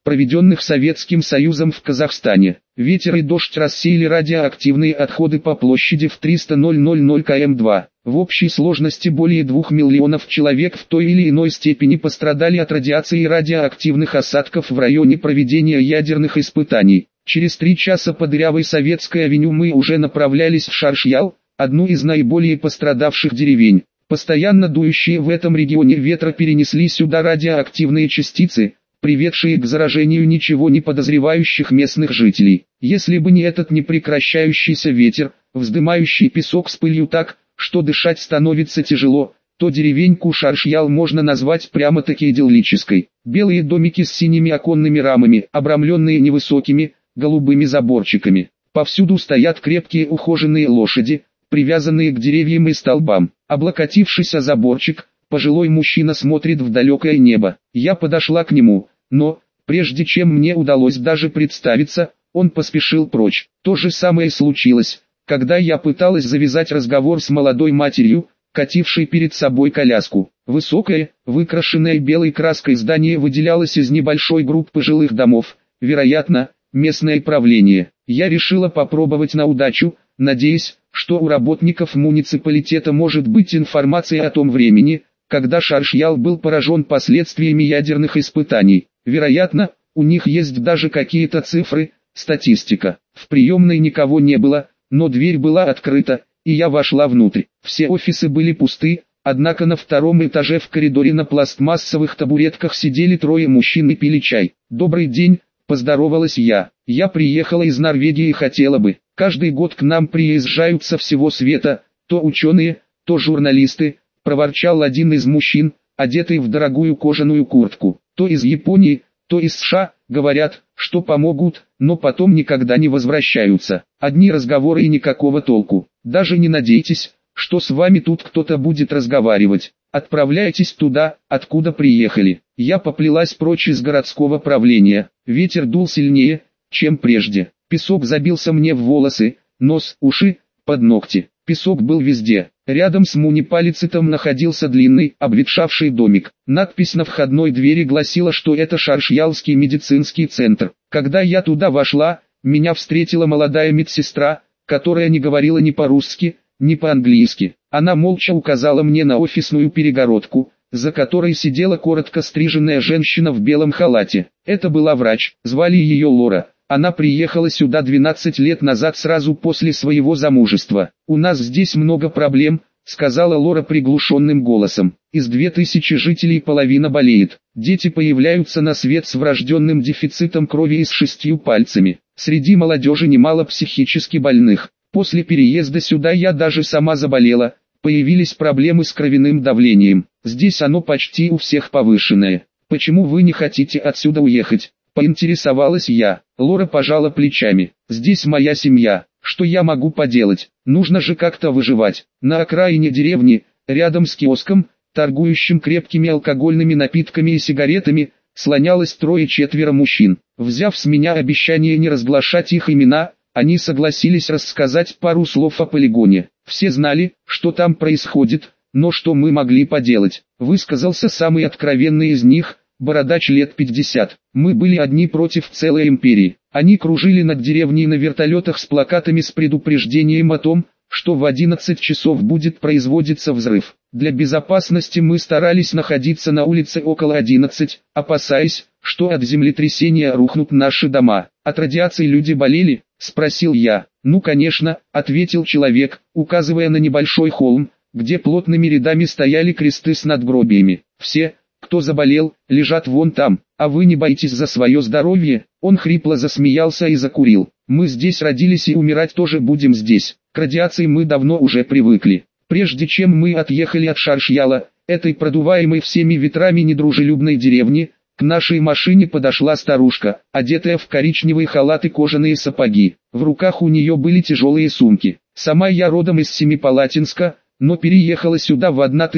проведенных Советским Союзом в Казахстане. Ветер и дождь рассеяли радиоактивные отходы по площади в 300 000 км2. В общей сложности более 2 миллионов человек в той или иной степени пострадали от радиации и радиоактивных осадков в районе проведения ядерных испытаний. Через 3 часа по дырявой Советской авеню мы уже направлялись в Шаршьял, одну из наиболее пострадавших деревень. Постоянно дующие в этом регионе ветра перенесли сюда радиоактивные частицы, приведшие к заражению ничего не подозревающих местных жителей. Если бы не этот непрекращающийся ветер, вздымающий песок с пылью так, что дышать становится тяжело, то деревеньку Шаршьял можно назвать прямо-таки идиллической. Белые домики с синими оконными рамами, обрамленные невысокими, голубыми заборчиками. Повсюду стоят крепкие ухоженные лошади, привязанные к деревьям и столбам. Облокотившись о заборчик, пожилой мужчина смотрит в далекое небо. Я подошла к нему, но, прежде чем мне удалось даже представиться, он поспешил прочь. То же самое случилось, когда я пыталась завязать разговор с молодой матерью, катившей перед собой коляску. Высокое, выкрашенное белой краской здание выделялось из небольшой группы жилых домов, вероятно, местное правление. Я решила попробовать на удачу, надеясь, что у работников муниципалитета может быть информация о том времени, когда Шаршьял был поражен последствиями ядерных испытаний. Вероятно, у них есть даже какие-то цифры, статистика. В приемной никого не было, но дверь была открыта, и я вошла внутрь. Все офисы были пусты, однако на втором этаже в коридоре на пластмассовых табуретках сидели 3 мужчин и пили чай. «Добрый день», — поздоровалась я. «Я приехала из Норвегии и хотела бы. Каждый год к нам приезжают со всего света, то ученые, то журналисты», — проворчал один из мужчин, одетый в дорогую кожаную куртку. «То из Японии, то из США, говорят, что помогут, но потом никогда не возвращаются. Одни разговоры и никакого толку. Даже не надейтесь, что с вами тут кто-то будет разговаривать. Отправляйтесь туда, откуда приехали». Я поплелась прочь из городского правления. Ветер дул сильнее, чем прежде. Песок забился мне в волосы, нос, уши, под ногти. Песок был везде. Рядом с муниципалитетом находился длинный, обветшавший домик. Надпись на входной двери гласила, что это Шаршьялский медицинский центр. Когда я туда вошла, меня встретила молодая медсестра, которая не говорила ни по-русски, ни по-английски. Она молча указала мне на офисную перегородку, за которой сидела коротко стриженная женщина в белом халате. Это была врач, звали ее Лора. Она приехала сюда 12 лет назад сразу после своего замужества. «У нас здесь много проблем», — сказала Лора приглушенным голосом. «Из 2000 жителей половина болеет. Дети появляются на свет с врожденным дефицитом крови и с 6 пальцами. Среди молодежи немало психически больных. После переезда сюда я даже сама заболела. Появились проблемы с кровяным давлением. Здесь оно почти у всех повышенное. Почему вы не хотите отсюда уехать?» Поинтересовалась я. Лора пожала плечами. «Здесь моя семья. Что я могу поделать? Нужно же как-то выживать». На окраине деревни, рядом с киоском, торгующим крепкими алкогольными напитками и сигаретами, слонялось 3-4 мужчин. Взяв с меня обещание не разглашать их имена, они согласились рассказать пару слов о полигоне. Все знали, что там происходит, но что мы могли поделать. Высказался самый откровенный из них, бородач лет 50. Мы были одни против целой империи. Они кружили над деревней на вертолетах с плакатами с предупреждением о том, что в 11 часов будет производиться взрыв. Для безопасности мы старались находиться на улице около 11, опасаясь, что от землетрясения рухнут наши дома. «От радиации люди болели?» – спросил я. «Ну конечно», – ответил человек, указывая на небольшой холм, где плотными рядами стояли кресты с надгробиями. «Все, кто заболел, лежат вон там. А вы не боитесь за свое здоровье?» Он хрипло засмеялся и закурил. «Мы здесь родились и умирать тоже будем здесь. К радиации мы давно уже привыкли. Прежде чем мы отъехали от Шаршьяла, этой продуваемой всеми ветрами недружелюбной деревни, к нашей машине подошла старушка, одетая в коричневый халат и кожаные сапоги. В руках у нее были тяжелые сумки. Сама я родом из Семипалатинска, но переехала сюда в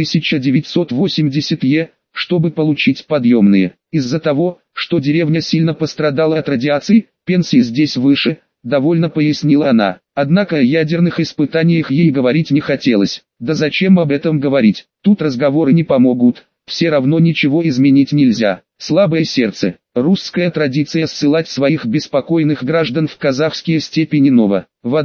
1980-е, чтобы получить подъемные. Из-за того, что деревня сильно пострадала от радиации, пенсии здесь выше, довольно пояснила она. Однако о ядерных испытаниях ей говорить не хотелось. Да зачем об этом говорить? Тут разговоры не помогут. все равно ничего изменить нельзя. Слабое сердце. Русская традиция ссылать своих беспокойных граждан в казахские степи не нова. В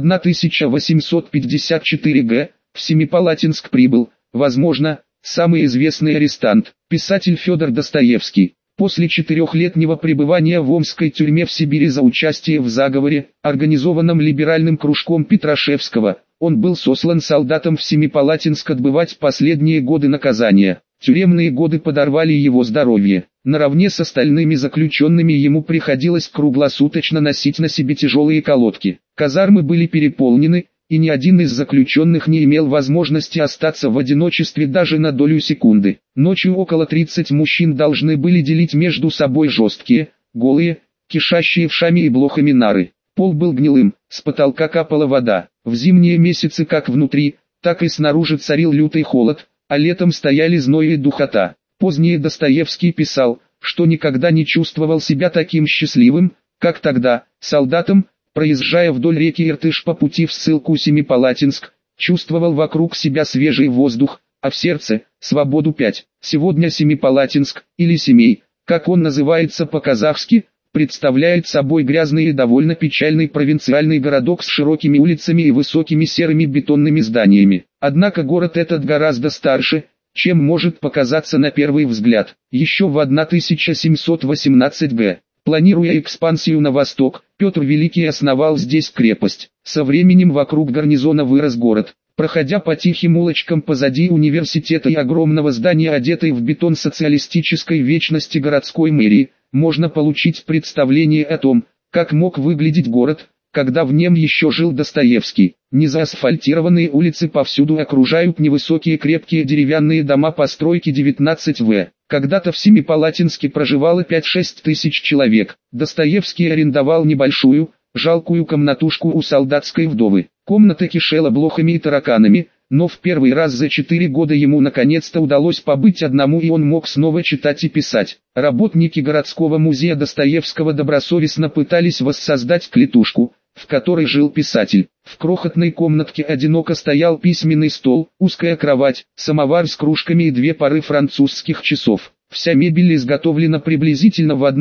1854 г. в Семипалатинск прибыл, возможно, самый известный арестант, писатель Федор Достоевский. После 4-летнего пребывания в Омской тюрьме в Сибири за участие в заговоре, организованном либеральным кружком Петрашевского, он был сослан солдатом в Семипалатинск отбывать последние годы наказания. Тюремные годы подорвали его здоровье. Наравне с остальными заключенными ему приходилось круглосуточно носить на себе тяжелые колодки. Казармы были переполнены, и ни один из заключенных не имел возможности остаться в одиночестве даже на долю секунды. Ночью около 30 мужчин должны были делить между собой жесткие, голые, кишащие вшами и блохами нары. Пол был гнилым, с потолка капала вода. В зимние месяцы как внутри, так и снаружи царил лютый холод, а летом стояли зной и духота. Позднее Достоевский писал, что никогда не чувствовал себя таким счастливым, как тогда, солдатом, проезжая вдоль реки Иртыш по пути в ссылку Семипалатинск, чувствовал вокруг себя свежий воздух, а в сердце – свободу. 5. Сегодня Семипалатинск, или Семей, как он называется по-казахски, представляет собой грязный и довольно печальный провинциальный городок с широкими улицами и высокими серыми бетонными зданиями. Однако город этот гораздо старше, чем может показаться на первый взгляд. Еще в 1718 г. Планируя экспансию на восток, Петр Великий основал здесь крепость. Со временем вокруг гарнизона вырос город. Проходя по тихим улочкам позади университета и огромного здания, одетой в бетон социалистической вечности городской мэрии, можно получить представление о том, как мог выглядеть город, когда в нем еще жил Достоевский. Незаасфальтированные улицы повсюду окружают невысокие крепкие деревянные дома постройки 19 В. Когда-то в Семипалатинске проживало 5-6 тысяч человек. Достоевский арендовал небольшую, жалкую комнатушку у солдатской вдовы. Комната кишела блохами и тараканами, но в первый раз за 4 года ему наконец-то удалось побыть одному, и он мог снова читать и писать. Работники городского музея Достоевского добросовестно пытались воссоздать клетушку, в которой жил писатель. В крохотной комнатке одиноко стоял письменный стол, узкая кровать, самовар с кружками и 2 пары французских часов. Вся мебель изготовлена приблизительно в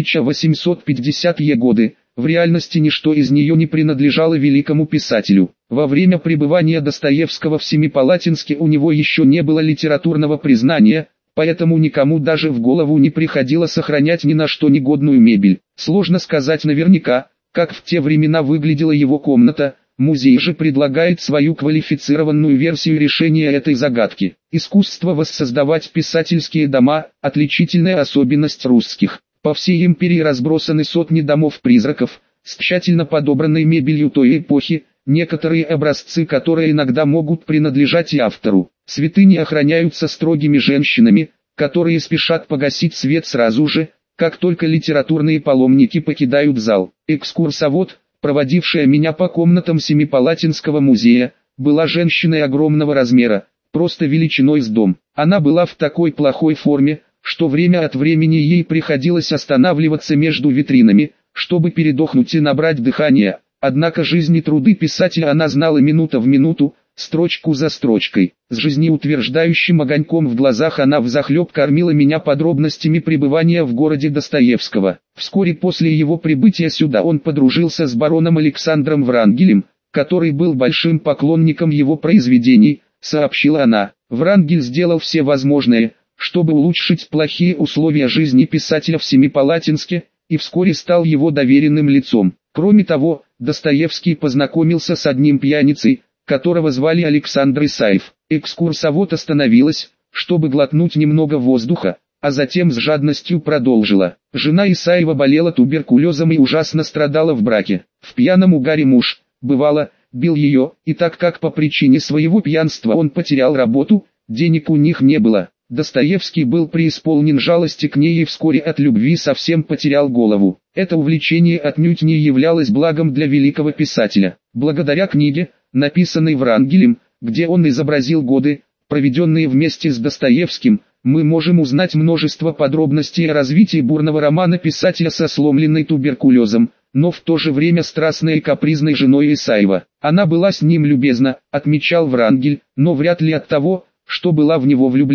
1850-е годы. В реальности ничто из нее не принадлежало великому писателю. Во время пребывания Достоевского в Семипалатинске у него еще не было литературного признания, поэтому никому даже в голову не приходило сохранять ни на что негодную мебель. Сложно сказать наверняка, как в те времена выглядела его комната. Музей же предлагает свою квалифицированную версию решения этой загадки. Искусство воссоздавать писательские дома – отличительная особенность русских. По всей империи разбросаны сотни домов-призраков, с тщательно подобранной мебелью той эпохи, некоторые образцы которые иногда могут принадлежать и автору. Святыни охраняются строгими женщинами, которые спешат погасить свет сразу же, как только литературные паломники покидают зал. Экскурсовод, проводившая меня по комнатам Семипалатинского музея, была женщиной огромного размера, просто величиной с дом. Она была в такой плохой форме, что время от времени ей приходилось останавливаться между витринами, чтобы передохнуть и набрать дыхание. Однако жизнь и труды писателя она знала минута в минуту, строчку за строчкой. С жизнеутверждающим огоньком в глазах она взахлеб кормила меня подробностями пребывания в городе Достоевского. Вскоре после его прибытия сюда он подружился с бароном Александром Врангелем, который был большим поклонником его произведений, сообщила она. Врангель сделал все возможное, чтобы улучшить плохие условия жизни писателя в Семипалатинске, и вскоре стал его доверенным лицом. Кроме того, Достоевский познакомился с одним пьяницей, которого звали Александр Исаев. Экскурсовод остановилась, чтобы глотнуть немного воздуха, а затем с жадностью продолжила. Жена Исаева болела туберкулезом и ужасно страдала в браке. В пьяном угаре муж, бывало, бил ее, и так как по причине своего пьянства он потерял работу, денег у них не было. Достоевский был преисполнен жалости к ней и вскоре от любви совсем потерял голову. Это увлечение отнюдь не являлось благом для великого писателя. Благодаря книге, написанной Врангелем, где он изобразил годы, проведенные вместе с Достоевским, мы можем узнать множество подробностей о развитии бурного романа писателя со сломленной туберкулезом, но в то же время страстной и капризной женой Исаева. Она была с ним любезна, отмечал Врангель, но вряд ли от того, что была в него влюблена.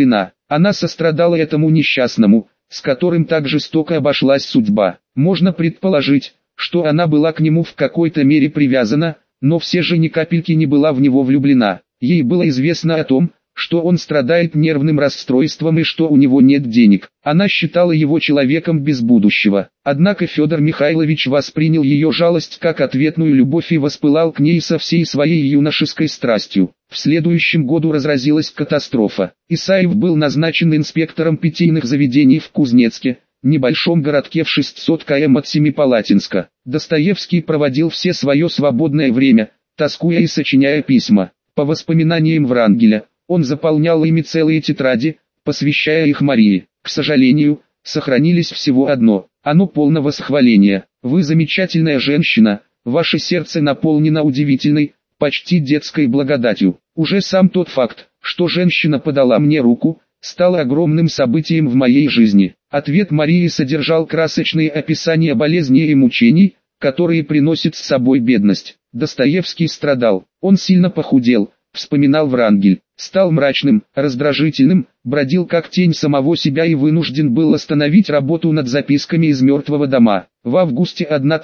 Она сострадала этому несчастному, с которым так жестоко обошлась судьба. Можно предположить, что она была к нему в какой-то мере привязана, но все же ни капельки не была в него влюблена. Ей было известно о том, что он страдает нервным расстройством и что у него нет денег. Она считала его человеком без будущего. Однако Федор Михайлович воспринял ее жалость как ответную любовь и воспылал к ней со всей своей юношеской страстью. В следующем году разразилась катастрофа. Исаев был назначен инспектором питейных заведений в Кузнецке, небольшом городке в 600 км от Семипалатинска. Достоевский проводил все свое свободное время, тоскуя и сочиняя письма. По воспоминаниям Врангеля, он заполнял ими целые тетради, посвящая их Марии. К сожалению, сохранились всего одно, оно полно восхваления. «Вы замечательная женщина, ваше сердце наполнено удивительной, почти детской благодатью». Уже сам тот факт, что женщина подала мне руку, стал огромным событием в моей жизни. Ответ Марии содержал красочные описания болезней и мучений, которые приносит с собой бедность. Достоевский страдал, он сильно похудел, вспоминал Врангель, стал мрачным, раздражительным, бродил как тень самого себя и вынужден был остановить работу над записками из «Мертвого дома». В августе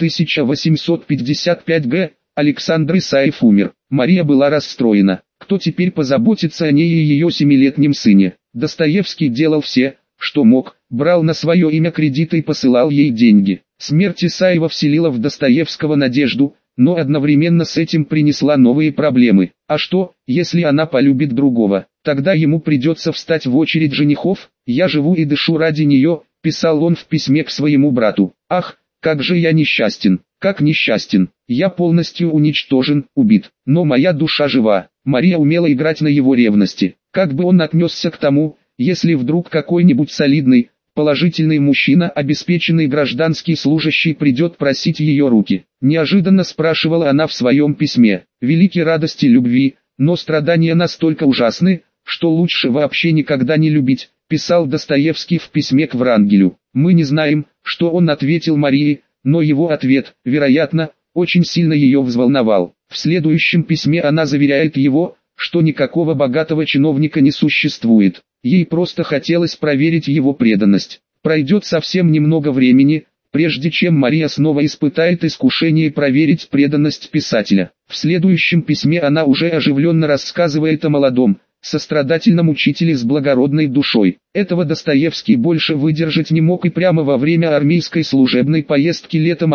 1855 г. Александр Исаев умер. Мария была расстроена. Кто теперь позаботится о ней и ее 7-летнем сыне? Достоевский делал все, что мог, брал на свое имя кредиты и посылал ей деньги. Смерть Исаева вселила в Достоевского надежду, но одновременно с этим принесла новые проблемы. А что, если она полюбит другого? Тогда ему придется встать в очередь женихов. «Я живу и дышу ради нее», – писал он в письме к своему брату. «Ах, как же я несчастен, как несчастен, я полностью уничтожен, убит, но моя душа жива». Мария умела играть на его ревности. Как бы он отнесся к тому, если вдруг какой-нибудь солидный, положительный мужчина, обеспеченный гражданский служащий, придет просить ее руки? Неожиданно спрашивала она в своем письме. Великие радости любви, но страдания настолько ужасны, что лучше вообще никогда не любить, писал Достоевский в письме к Врангелю. Мы не знаем, что он ответил Марии, но его ответ, вероятно, очень сильно ее взволновал. В следующем письме она заверяет его, что никакого богатого чиновника не существует. Ей просто хотелось проверить его преданность. Пройдет совсем немного времени, прежде чем Мария снова испытает искушение проверить преданность писателя. В следующем письме она уже оживленно рассказывает о молодом, сострадательном учителе с благородной душой. Этого Достоевский больше выдержать не мог и прямо во время армейской служебной поездки летом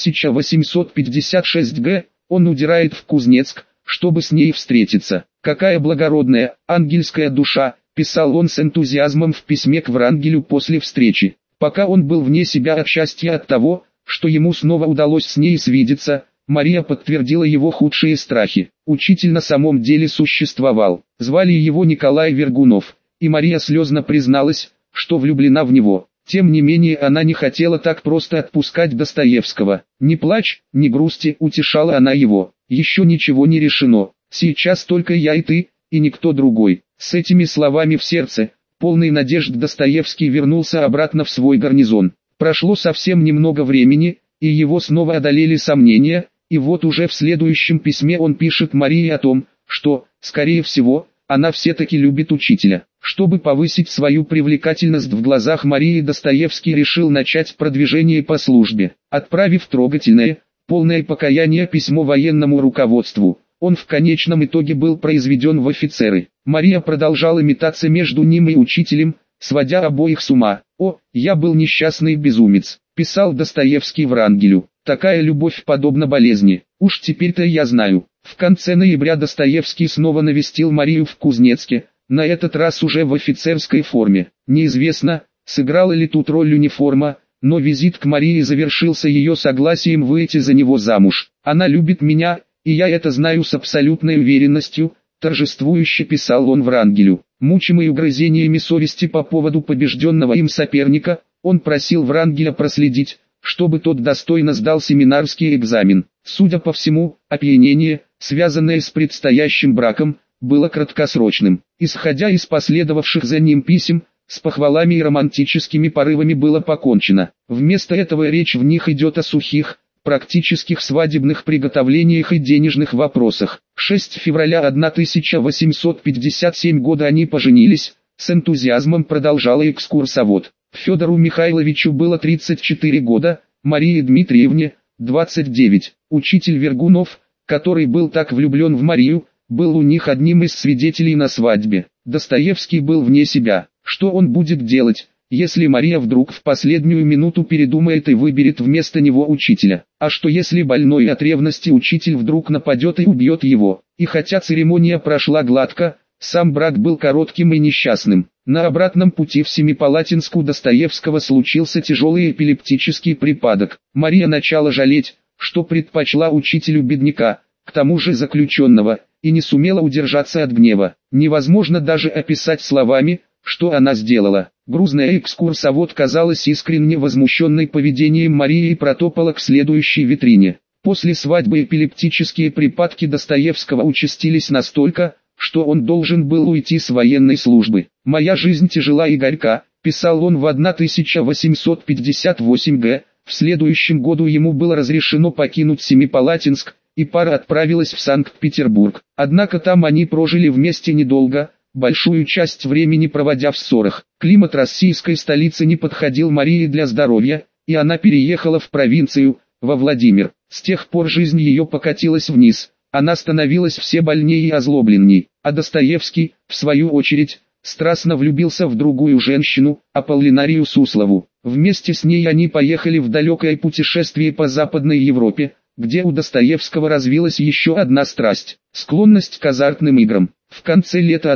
1856 г. он удирает в Кузнецк, чтобы с ней встретиться. «Какая благородная, ангельская душа», – писал он с энтузиазмом в письме к Врангелю после встречи. Пока он был вне себя от счастья от того, что ему снова удалось с ней свидеться, Мария подтвердила его худшие страхи. Учитель на самом деле существовал. Звали его Николай Вергунов, и Мария слезно призналась, что влюблена в него. Тем не менее она не хотела так просто отпускать Достоевского. «Не плачь, не грусти», – утешала она его. «Еще ничего не решено. Сейчас только я и ты, и никто другой». С этими словами в сердце, полный надежд, Достоевский вернулся обратно в свой гарнизон. Прошло совсем немного времени, и его снова одолели сомнения, и вот уже в следующем письме он пишет Марии о том, что, скорее всего, она все-таки любит учителя. Чтобы повысить свою привлекательность в глазах Марии, Достоевский решил начать продвижение по службе. Отправив трогательное, полное покаяния письмо военному руководству, он в конечном итоге был произведен в офицеры. Мария продолжала метаться между ним и учителем, сводя обоих с ума. «О, я был несчастный безумец», – писал Достоевский Врангелю. «Такая любовь подобна болезни. Уж теперь-то я знаю». В конце ноября Достоевский снова навестил Марию в Кузнецке, на этот раз уже в офицерской форме. Неизвестно, сыграла ли тут роль униформа, но визит к Марии завершился ее согласием выйти за него замуж. «Она любит меня, и я это знаю с абсолютной уверенностью», – торжествующе писал он Врангелю. Мучимый угрызениями совести по поводу побежденного им соперника, он просил Врангеля проследить, чтобы тот достойно сдал семинарский экзамен. Судя по всему, опьянение, связанное с предстоящим браком, было краткосрочным. Исходя из последовавших за ним писем, с похвалами и романтическими порывами было покончено. Вместо этого речь в них идет о сухих, практических свадебных приготовлениях и денежных вопросах. 6 февраля 1857 года они поженились, с энтузиазмом продолжала экскурсовод. Федору Михайловичу было 34 года, Марии Дмитриевне – 29. Учитель Вергунов, который был так влюблен в Марию, был у них одним из свидетелей на свадьбе. Достоевский был вне себя. Что он будет делать, если Мария вдруг в последнюю минуту передумает и выберет вместо него учителя? А что если больной от ревности учитель вдруг нападет и убьет его? И хотя церемония прошла гладко, сам брак был коротким и несчастным. На обратном пути в Семипалатинск у Достоевского случился тяжелый эпилептический припадок. Мария начала жалеть, что предпочла учителю бедняка, к тому же заключенного, и не сумела удержаться от гнева. Невозможно даже описать словами, что она сделала. Грузная экскурсовод казалась искренне возмущенной поведением Марии и протопала к следующей витрине. После свадьбы эпилептические припадки Достоевского участились настолько, что он должен был уйти с военной службы. «Моя жизнь тяжела и горька», писал он в 1858 г. В следующем году ему было разрешено покинуть Семипалатинск, и пара отправилась в Санкт-Петербург. Однако там они прожили вместе недолго, большую часть времени проводя в ссорах. Климат российской столицы не подходил Марии для здоровья, и она переехала в провинцию, во Владимир. С тех пор жизнь ее покатилась вниз. Она становилась все больнее и озлобленней, а Достоевский, в свою очередь, страстно влюбился в другую женщину, Аполлинарию Суслову. Вместе с ней они поехали в далекое путешествие по Западной Европе, где у Достоевского развилась еще одна страсть – склонность к азартным играм. В конце лета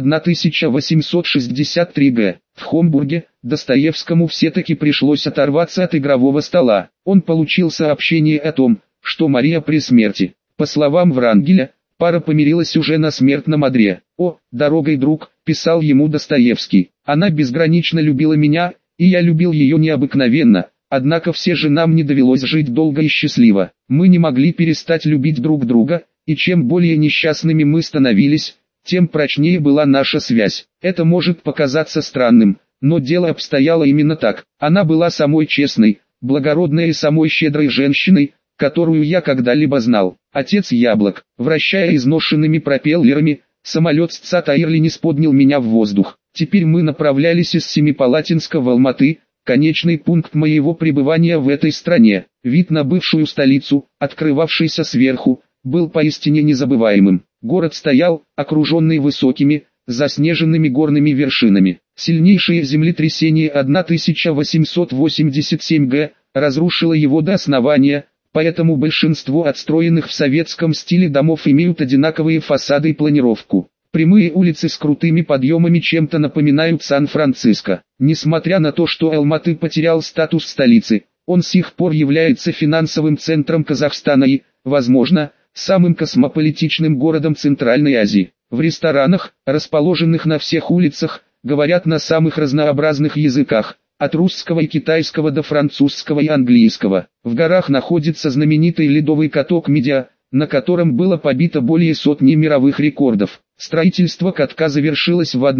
1863 г. в Хомбурге Достоевскому все-таки пришлось оторваться от игрового стола. Он получил сообщение о том, что Мария при смерти. По словам Врангеля, пара помирилась уже на смертном одре. «О, дорогой друг», – писал ему Достоевский, – «она безгранично любила меня, и я любил ее необыкновенно, однако все же нам не довелось жить долго и счастливо. Мы не могли перестать любить друг друга, и чем более несчастными мы становились, тем прочнее была наша связь. Это может показаться странным, но дело обстояло именно так. Она была самой честной, благородной и самой щедрой женщиной, которую я когда-либо знал. Отец яблок, вращая изношенными пропеллерами, самолет с ЦАТ Airlines поднял меня в воздух. Теперь мы направлялись из Семипалатинска в Алматы, конечный пункт моего пребывания в этой стране. Вид на бывшую столицу, открывавшийся сверху, был поистине незабываемым. Город стоял, окруженный высокими, заснеженными горными вершинами. Сильнейшее землетрясение 1887 г. разрушило его до основания, поэтому большинство отстроенных в советском стиле домов имеют одинаковые фасады и планировку. Прямые улицы с крутыми подъемами чем-то напоминают Сан-Франциско. Несмотря на то, что Алматы потерял статус столицы, он с сих пор является финансовым центром Казахстана и, возможно, самым космополитичным городом Центральной Азии. В ресторанах, расположенных на всех улицах, говорят на самых разнообразных языках, от русского и китайского до французского и английского. В горах находится знаменитый ледовый каток Медиа, на котором было побито более сотни мировых рекордов. Строительство катка завершилось в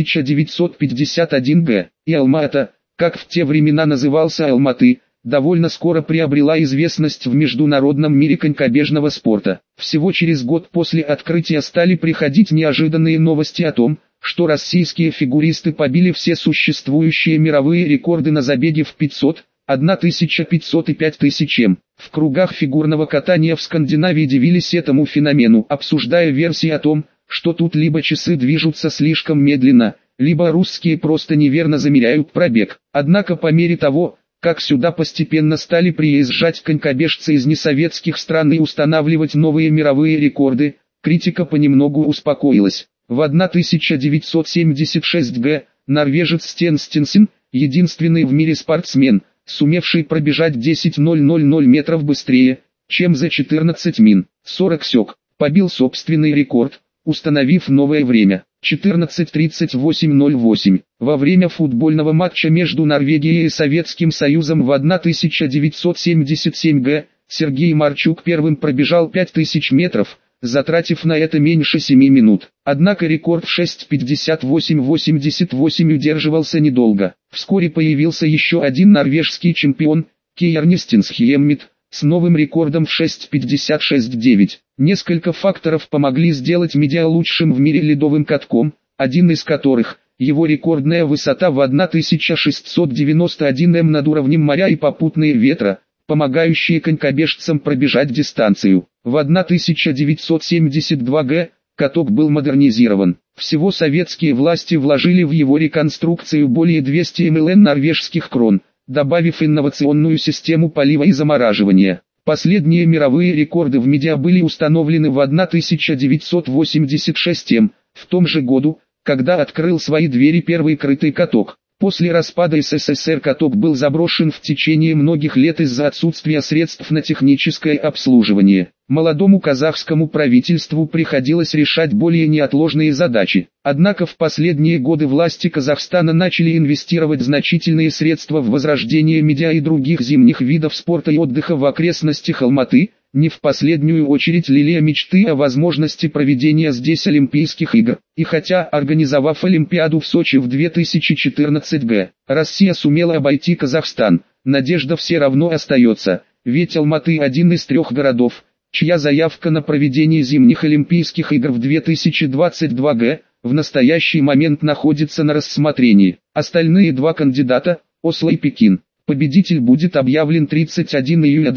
1951 г. И Алма-Ата, как в те времена назывался Алматы, довольно скоро приобрела известность в международном мире конькобежного спорта. Всего через год после открытия стали приходить неожиданные новости о том, что российские фигуристы побили все существующие мировые рекорды на забеге в 500, 1500 и 5000 м. В кругах фигурного катания в Скандинавии дивились этому феномену, обсуждая версии о том, что тут либо часы движутся слишком медленно, либо русские просто неверно замеряют пробег. Однако по мере того, как сюда постепенно стали приезжать конькобежцы из несоветских стран и устанавливать новые мировые рекорды, критика понемногу успокоилась. В 1976 г. норвежец Стен Стенсен, единственный в мире спортсмен, сумевший пробежать 10,000 метров быстрее, чем за 14 мин, 40 сек, побил собственный рекорд, установив новое время. 14:38:08. Во время футбольного матча между Норвегией и Советским Союзом в 1977 г. Сергей Марчук первым пробежал 5000 метров, затратив на это меньше 7 минут. Однако рекорд в 6:58:88 удерживался недолго. Вскоре появился еще один норвежский чемпион, Кьярнестин Хьеммит, с новым рекордом в 6:56:9. Несколько факторов помогли сделать Медиа лучшим в мире ледовым катком, один из которых Его рекордная высота в 1691 м над уровнем моря и попутные ветра, помогающие конькобежцам пробежать дистанцию. В 1972 г. каток был модернизирован. Всего советские власти вложили в его реконструкцию более 200 млн норвежских крон, добавив инновационную систему полива и замораживания. Последние мировые рекорды в медиа были установлены в 1986 м, в том же году, когда открыл свои двери первый крытый каток. После распада СССР каток был заброшен в течение многих лет из-за отсутствия средств на техническое обслуживание. Молодому казахскому правительству приходилось решать более неотложные задачи. Однако в последние годы власти Казахстана начали инвестировать значительные средства в возрождение медиа и других зимних видов спорта и отдыха в окрестностях Алматы, не в последнюю очередь лелея мечты о возможности проведения здесь Олимпийских игр. И хотя, организовав Олимпиаду в Сочи в 2014 г., Россия сумела обойти Казахстан, надежда все равно остается, ведь Алматы один из 3 городов, чья заявка на проведение зимних Олимпийских игр в 2022 г. в настоящий момент находится на рассмотрении. Остальные 2 кандидата, Осло и Пекин. Победитель будет объявлен 31 июля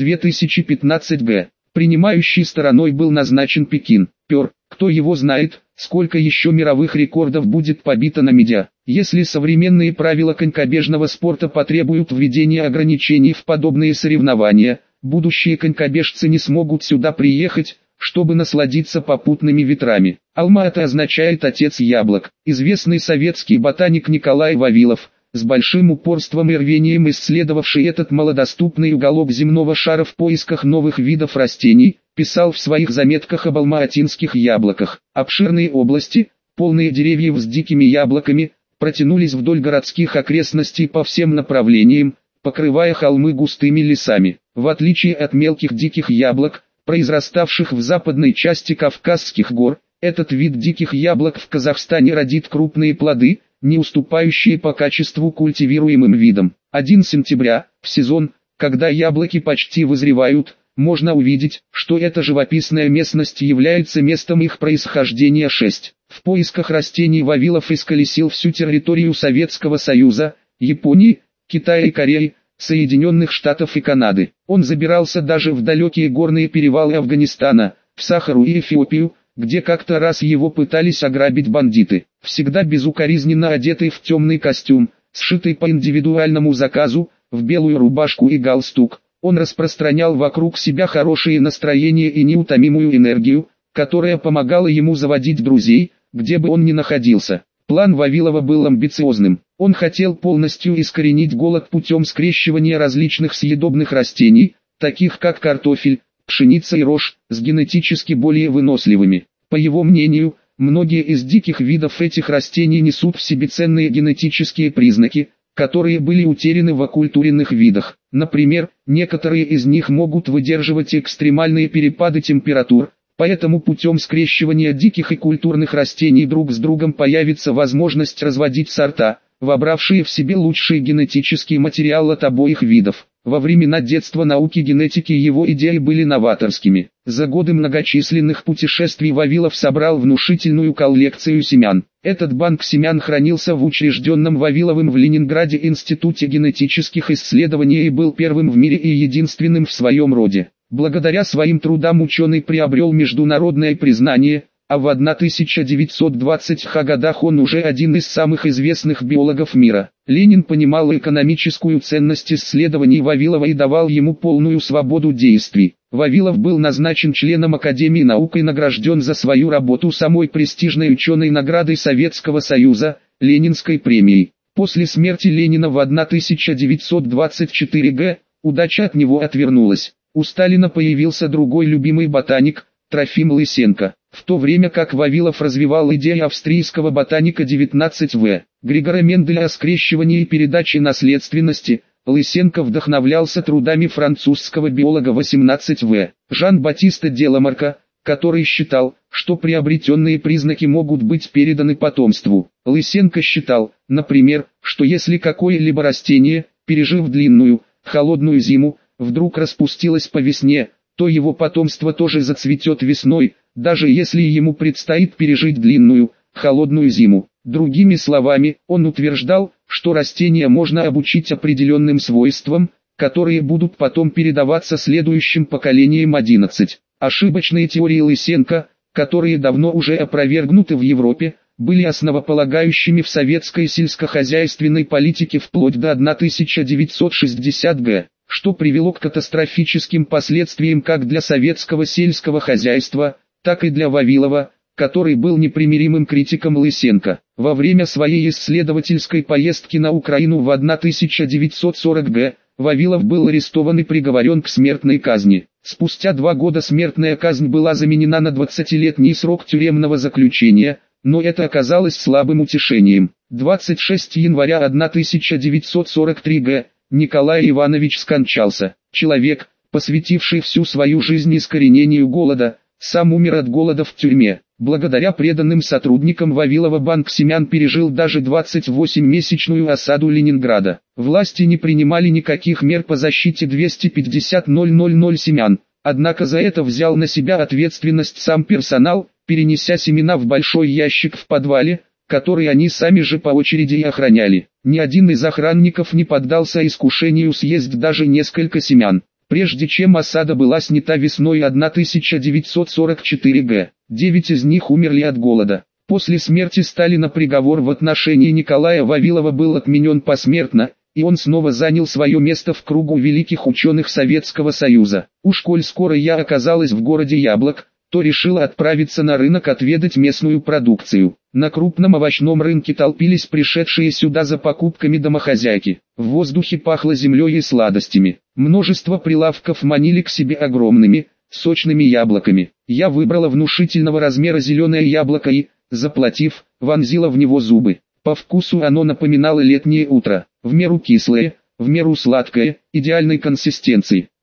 2015 г. Принимающей стороной был назначен Пекин. Кто его знает, сколько еще мировых рекордов будет побито на медиа. Если современные правила конькобежного спорта потребуют введения ограничений в подобные соревнования, будущие конькобежцы не смогут сюда приехать, чтобы насладиться попутными ветрами. Алма-Ата означает «отец яблок». Известный советский ботаник Николай Вавилов, с большим упорством и рвением исследовавший этот малодоступный уголок земного шара в поисках новых видов растений, писал в своих заметках об алма-атинских яблоках. Обширные области, полные деревьев с дикими яблоками, протянулись вдоль городских окрестностей по всем направлениям, покрывая холмы густыми лесами. В отличие от мелких диких яблок, произраставших в западной части Кавказских гор, этот вид диких яблок в Казахстане родит крупные плоды, не уступающие по качеству культивируемым видам. 1 сентября, в сезон, когда яблоки почти вызревают, можно увидеть, что эта живописная местность является местом их происхождения. 6. В поисках растений Вавилов исколесил всю территорию Советского Союза, Японии, Китая и Кореи, Соединенных Штатов и Канады. Он забирался даже в далекие горные перевалы Афганистана, в Сахару и Эфиопию, где как-то раз его пытались ограбить бандиты. Всегда безукоризненно одетый в темный костюм, сшитый по индивидуальному заказу, в белую рубашку и галстук, он распространял вокруг себя хорошее настроение и неутомимую энергию, которая помогала ему заводить друзей, где бы он ни находился. План Вавилова был амбициозным. Он хотел полностью искоренить голод путем скрещивания различных съедобных растений, таких как картофель, пшеница и рожь, с генетически более выносливыми. По его мнению, многие из диких видов этих растений несут в себе ценные генетические признаки, которые были утеряны в оккультуренных видах. Например, некоторые из них могут выдерживать экстремальные перепады температур, поэтому путем скрещивания диких и культурных растений друг с другом появится возможность разводить сорта, вобравшие в себе лучший генетический материал от обоих видов. Во времена детства науки генетики его идеи были новаторскими. За годы многочисленных путешествий Вавилов собрал внушительную коллекцию семян. Этот банк семян хранился в учрежденном Вавиловым в Ленинграде Институте генетических исследований и был первым в мире и единственным в своем роде. Благодаря своим трудам ученый приобрел международное признание, а в 1920-х годах он уже один из самых известных биологов мира. Ленин понимал экономическую ценность исследований Вавилова и давал ему полную свободу действий. Вавилов был назначен членом Академии наук и награжден за свою работу самой престижной ученой наградой Советского Союза, Ленинской премией. После смерти Ленина в 1924 г. удача от него отвернулась. У Сталина появился другой любимый ботаник, Трофим Лысенко. В то время как Вавилов развивал идеи австрийского ботаника 19 Григора Менделя о скрещивании и передаче наследственности, Лысенко вдохновлялся трудами французского биолога 18 Жан-Батиста Деламарка, который считал, что приобретенные признаки могут быть переданы потомству. Лысенко считал, например, что если какое-либо растение, пережив длинную, холодную зиму, вдруг распустилось по весне, то его потомство тоже зацветет весной, даже если ему предстоит пережить длинную, холодную зиму. Другими словами, он утверждал, что растения можно обучить определенным свойствам, которые будут потом передаваться следующим поколениям. 11. Ошибочные теории Лысенко, которые давно уже опровергнуты в Европе, были основополагающими в советской сельскохозяйственной политике вплоть до 1960 г., что привело к катастрофическим последствиям как для советского сельского хозяйства, так и для Вавилова, который был непримиримым критиком Лысенко. Во время своей исследовательской поездки на Украину в 1940 г. Вавилов был арестован и приговорен к смертной казни. Спустя 2 года смертная казнь была заменена на 20-летний срок тюремного заключения, но это оказалось слабым утешением. 26 января 1943 г. Николай Иванович скончался. Человек, посвятивший всю свою жизнь искоренению голода, сам умер от голода в тюрьме. Благодаря преданным сотрудникам Вавилова банк семян пережил даже 28-месячную осаду Ленинграда. Власти не принимали никаких мер по защите 250 000 семян, однако за это взял на себя ответственность сам персонал, перенеся семена в большой ящик в подвале, который они сами же по очереди и охраняли. Ни один из охранников не поддался искушению съесть даже несколько семян, прежде чем осада была снята весной 1944 г. 9 из них умерли от голода. После смерти Сталина приговор в отношении Николая Вавилова был отменен посмертно, и он снова занял свое место в кругу великих ученых Советского Союза. Уж коль скоро я оказалась в городе Яблок, то решила отправиться на рынок отведать местную продукцию. На крупном овощном рынке толпились пришедшие сюда за покупками домохозяйки. В воздухе пахло землей и сладостями. Множество прилавков манили к себе огромными, сочными яблоками. Я выбрала внушительного размера зеленое яблоко и, заплатив, вонзила в него зубы. По вкусу оно напоминало летнее утро, в меру кислое, в меру сладкое, идеальной консистенции.